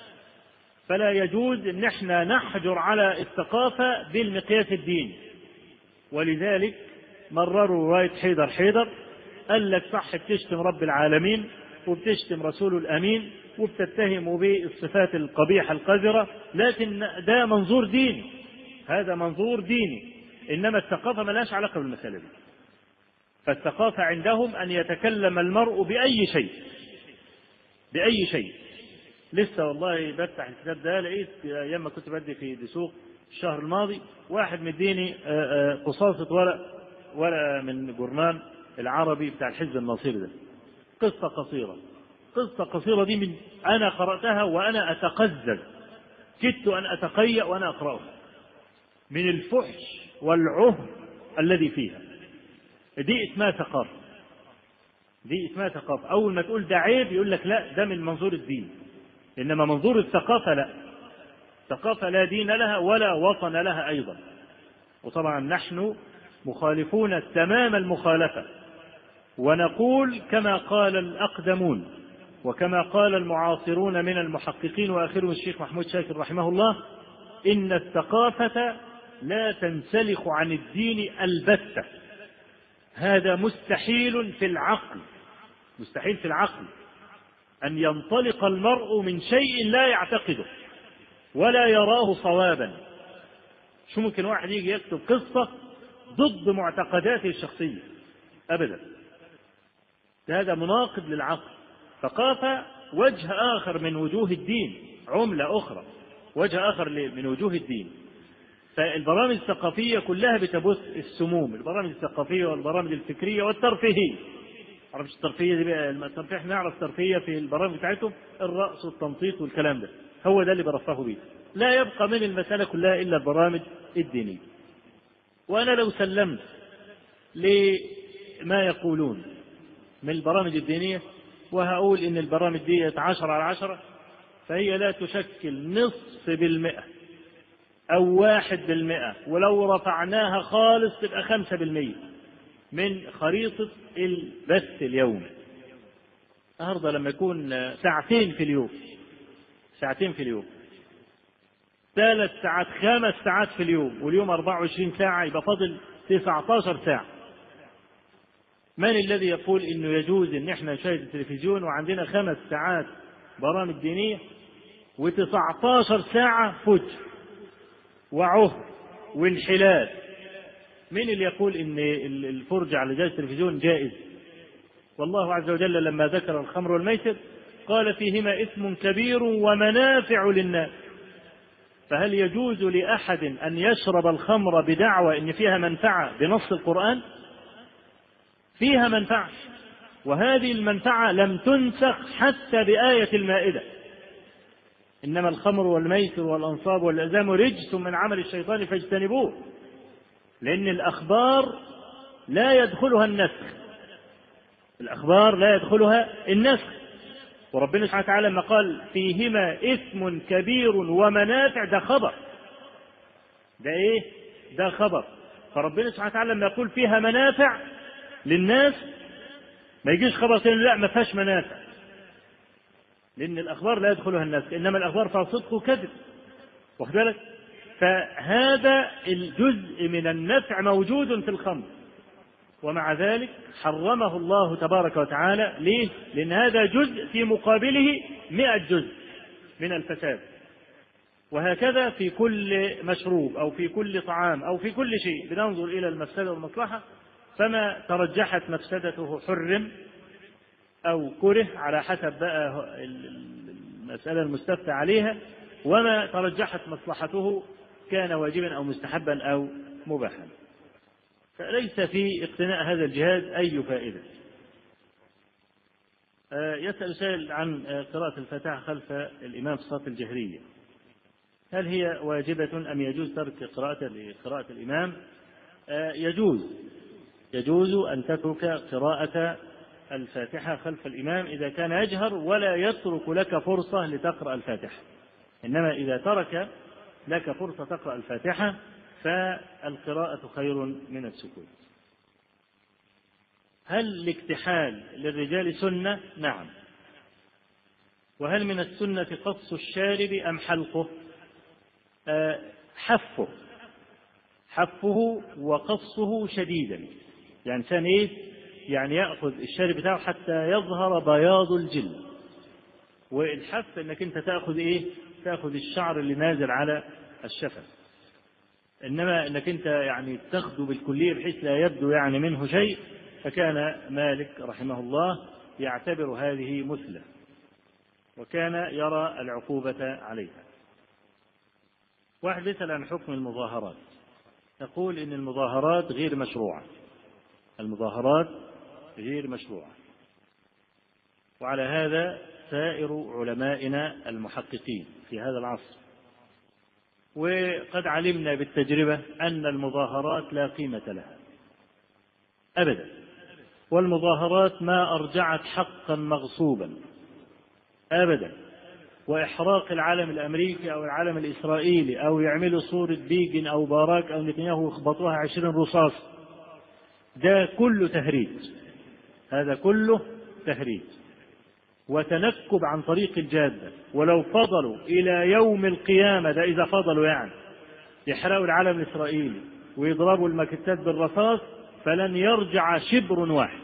فلا يجوز أن احنا نحجر على الثقافة بالمقياس الديني. ولذلك مرروا رواية حيدر حيدر، قال لك صح بتشتم رب العالمين وبتشتم رسوله الأمين وبتتهموا بالصفات القبيحة القذرة، لكن ده منظور ديني، هذا منظور ديني، إنما الثقافة ما لهاش علاقة بالمسألة دي. فالثقافة عندهم أن يتكلم المرء بأي شيء بأي شيء. لسه والله بفتح الكتاب ده لقيت أيام ما كنت بدي في دسوق الشهر الماضي واحد مديني قصاصة ورق ورقة من جورنال العربي بتاع الحزب الناصري ده، قصة قصيرة قصة قصيرة دي من أنا قرأتها وأنا أتقزز، كدت أن أتقيأ وأنا أقرأها من الفحش والعهر الذي فيها. دي اسمها ثقافة، دي اسمها ثقافة. أول ما تقول ده عيب يقول لك لا ده من منظور الدين، إنما منظور الثقافة لا، ثقافة لا دين لها ولا وطن لها أيضا. وطبعا نحن مخالفون تمام المخالفة، ونقول كما قال الأقدمون وكما قال المعاصرون من المحققين وآخرهم الشيخ محمود شاكر رحمه الله، إن الثقافة لا تنسلخ عن الدين البتة، هذا مستحيل في العقل، مستحيل في العقل أن ينطلق المرء من شيء لا يعتقده ولا يراه صوابا. شو ممكن واحد يجي يكتب قصة ضد معتقداته الشخصية؟ أبدا، هذا مناقض للعقل. ثقافة وجه آخر من وجوه الدين، عملة أخرى، وجه آخر من وجوه الدين. فالبرامج الثقافية كلها بتبث السموم، البرامج الثقافية والبرامج الفكرية والترفيهية. عرفش الترفيهية دي بقى؟ الترفيه احنا نعرف الترفيهية في البرامج بتاعتهم الرقص والتنطيط والكلام ده، هو ده اللي برفهوا بيه. لا يبقى من المسألة كلها إلا البرامج الدينية. وأنا لو سلمت لما يقولون من البرامج الدينية وهقول إن البرامج دي عشرة على عشرة، فهي لا تشكل نصف بالمئة أو واحد بالمئة، ولو رفعناها خالص تبقى خمسة بالمئة من خريطة البث اليومي. النهارده لما يكون ساعتين في اليوم ساعتين في اليوم ثلاث ساعات خمس ساعات في اليوم، واليوم أربعة وعشرين ساعة، يبقى فاضل تسعة عشر ساعة. من الذي يقول إنه يجوز إن إحنا نشاهد التلفزيون وعندنا خمس ساعات برامج دينية وتسعة عشر ساعة فجر وعهر وانحلال؟ من اللي يقول إن الفرجة على جهاز التلفزيون جائز؟ والله عز وجل لما ذكر الخمر والميسر قال فيهما إثم كبير ومنافع للناس. فهل يجوز لأحد أن يشرب الخمر بدعوى إن فيها منفعة بنص القرآن؟ فيها منفعة، وهذه المنفعة لم تنسخ حتى بآية المائدة: إنما الخمر والميسر والأنصاب والأزلام رجس من عمل الشيطان فاجتنبوه. لأن الأخبار لا يدخلها النسخ، الأخبار لا يدخلها النسخ. وربنا سبحانه وتعالى لما قال فيهما إثم كبير ومنافع، ده خبر، ده إيه؟ ده خبر. فربنا سبحانه وتعالى لما يقول فيها منافع للناس ما يجيش خبر تاني لا ما فيهاش منافع، لأن الأخبار لا يدخلها الناس، إنما الأخبار فيها صدق وكذب، واخد بالك؟ فهذا الجزء من النفع موجود في الخمر، ومع ذلك حرمه الله تبارك وتعالى. ليه؟ لأن هذا جزء في مقابله مئة جزء من الفساد. وهكذا في كل مشروب أو في كل طعام أو في كل شيء بننظر إلى المفسدة والمصلحة، فما ترجحت مفسدته حرم أو كره على حسب بقى المسألة المستفتى عليها، وما ترجحت مصلحته كان واجبا أو مستحبا أو مباحا. فليس في اقتناء هذا الجهاز أي فائدة. يسأل سائل عن قراءة الفاتحة خلف الإمام في الصلاة الجهرية، هل هي واجبة أم يجوز ترك قراءة لقراءة الإمام؟ يجوز يجوز أن تترك قراءة الفاتحة خلف الإمام إذا كان يجهر ولا يترك لك فرصة لتقرأ الفاتحة. إنما إذا ترك لك فرصة تقرأ الفاتحة فالقراءة خير من السكوت. هل الاكتحال للرجال سنة؟ نعم. وهل من السنة قص الشارب أم حلقه؟ أه حفه حفه وقصه شديدا. يعني إنسان إيه؟ يعني يأخذ الشارب بتاعه حتى يظهر بياض الجلد. والحف إنك أنت تأخذ إيه؟ تأخذ الشعر اللي نازل على الشفة. إنما إنك أنت يعني تاخذه بالكلية بحيث لا يبدو يعني منه شيء، فكان مالك رحمه الله يعتبر هذه مثلة، وكان يرى العقوبة عليها. واحد يسأل عن حكم المظاهرات، يقول إن المظاهرات غير مشروعة. المظاهرات غير مشروعة، وعلى هذا سائر علمائنا المحققين في هذا العصر. وقد علمنا بالتجربة أن المظاهرات لا قيمة لها أبدا، والمظاهرات ما أرجعت حقا مغصوبا أبدا. وإحراق العلم الأمريكي أو العلم الإسرائيلي أو يعملوا صورة بيجن أو باراك أو نتنياهو ويخبطوها عشرين رصاص، ده كله تهريج. هذا كله تهريج وتنكب عن طريق الجادة. ولو فضلوا إلى يوم القيامة، ده إذا فضلوا يعني يحرقوا العلم الإسرائيلي ويضربوا الماكتات بالرصاص، فلن يرجع شبر واحد.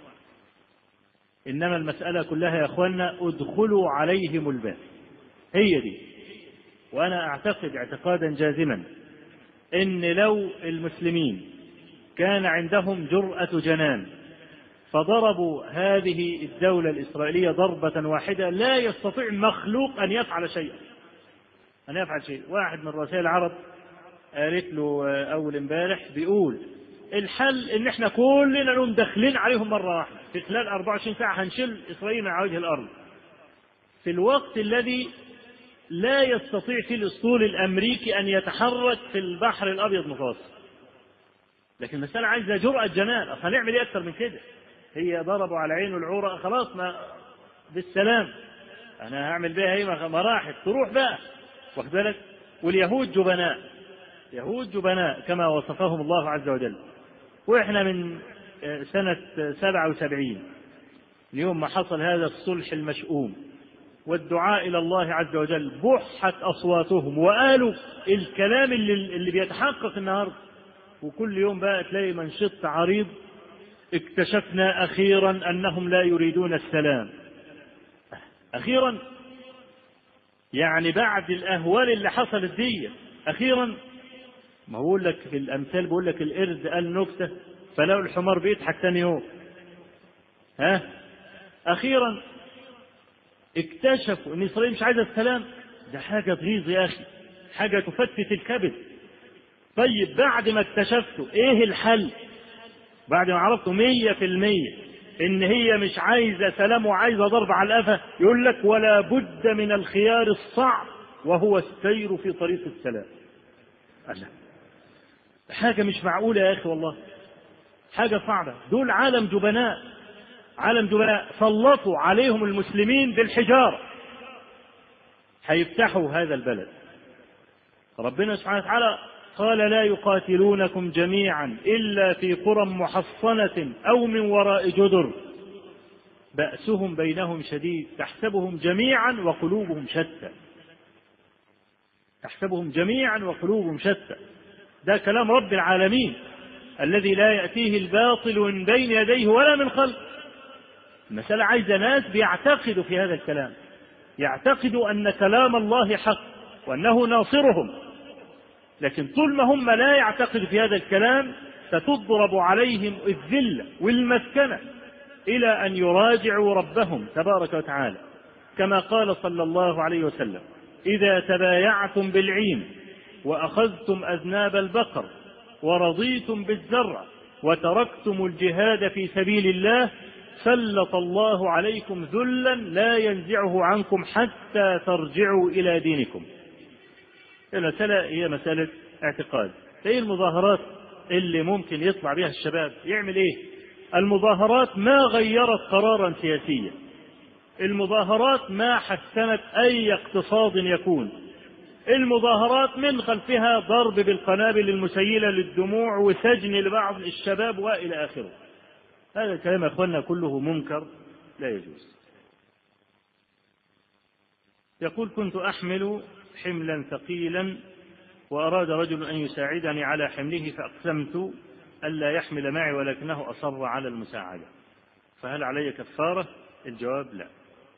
إنما المسألة كلها يا أخوانا ادخلوا عليهم الباب، هي دي. وأنا أعتقد اعتقادا جازما إن لو المسلمين كان عندهم جرأة جنان فضربوا هذه الدولة الإسرائيلية ضربة واحدة، لا يستطيع مخلوق أن يفعل شيئا أن يفعل شيء. واحد من رؤساء العرب قالت له أول امبارح بيقول الحل إن إحنا كلنا نقوم داخلين عليهم مرة واحدة في خلال أربعة وعشرين ساعة هنشيل إسرائيل من على وجه الأرض، في الوقت الذي لا يستطيع فيه الأسطول الأمريكي أن يتحرك في البحر الأبيض المتوسط. لكن المسألة عايزة جرأة جنان. أصلا نعمل إيه أكثر من كده؟ هي ضربوا على عينه العورة، خلاص ما بالسلام، أنا هعمل بها هي ما راحت تروح بقى، واخد بالك. واليهود جبناء، يهود جبناء كما وصفهم الله عز وجل. وإحنا من سنة سبعة وسبعين اليوم ما حصل هذا الصلح المشؤوم والدعاء إلى الله عز وجل، بحت أصواتهم وقالوا الكلام اللي, اللي بيتحقق النهاردة. وكل يوم بقى تلاقي منشط عريض اكتشفنا أخيرا أنهم لا يريدون السلام. أخيرا يعني بعد الأهوال اللي حصلت دي أخيرا. ما بقول لك في الأمثال، بقول لك القرد قال نكتة فلو الحمار بيضحك ثاني يوم. ها أخيرا اكتشفوا ان إسرائيل مش عايزة السلام. ده حاجة تغيظ يا أخي، حاجة تفتت الكبد. طيب بعد ما اكتشفتوا ايه الحل؟ بعد ما عرفتوا مية في المية ان هي مش عايزة سلام وعايزة ضرب على القفا، يقول لك ولا بد من الخيار الصعب وهو السير في طريق السلام. ألا. حاجة مش معقولة يا أخي والله، حاجة صعبة. دول عالم جبناء، عالم جبناء سلطوا عليهم المسلمين بالحجارة، هيفتحوا هذا البلد. ربنا سبحانه وتعالى قال لا يقاتلونكم جميعا إلا في قرى محصنة أو من وراء جدر بأسهم بينهم شديد تحسبهم جميعا وقلوبهم شتى. تحسبهم جميعا وقلوبهم شتى، ده كلام رب العالمين الذي لا يأتيه الباطل من بين يديه ولا من خلفه. المسألة عايزة ناس بيعتقدوا في هذا الكلام، يعتقدوا أن كلام الله حق وأنه ناصرهم. لكن طول ما هم لا يعتقدوا في هذا الكلام ستضرب عليهم الذلة والمسكنة إلى أن يراجعوا ربهم تبارك وتعالى، كما قال صلى الله عليه وسلم إذا تبايعتم بالعين وأخذتم أذناب البقر ورضيتم بالزرع وتركتم الجهاد في سبيل الله سلط الله عليكم ذلا لا ينزعه عنكم حتى ترجعوا إلى دينكم. المسألة هي مسألة اعتقاد. ايه المظاهرات اللي ممكن يطلع بها الشباب يعمل ايه؟ المظاهرات ما غيرت قرارا سياسيا، المظاهرات ما حسنت اي اقتصاد يكون، المظاهرات من خلفها ضرب بالقنابل المسيلة للدموع وسجن لبعض الشباب والى اخره. هذا الكلام يا أخوانا كله منكر لا يجوز. يقول كنت أحمل حملا ثقيلا وأراد رجل أن يساعدني على حمله فأقسمت ألا يحمل معي ولكنه أصر على المساعدة، فهل علي كفارة؟ الجواب لا.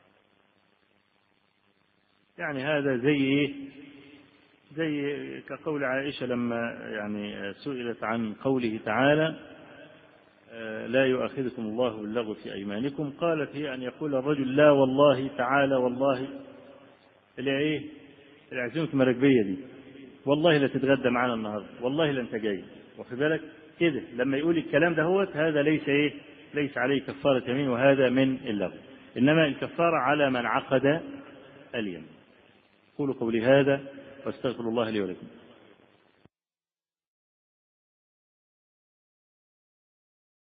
يعني هذا زي إيه؟ زي كقول عائشة لما يعني سئلت عن قوله تعالى لا يؤاخذكم الله باللغو في أيمانكم، قالت هي أن يقول الرجل لا والله تعالى والله اللي إيه العزيمة المراكبية دي، والله لا تتغدى معنا النهارده، والله لا أنت جاي، واخد بالك كده. لما يقول الكلام ده هو هذا ليس إيه ليس عليه كفارة يمين، وهذا من اللغو، إنما الكفارة على من عقد اليمين. قولوا قولي هذا واستغفر الله لي ولكم.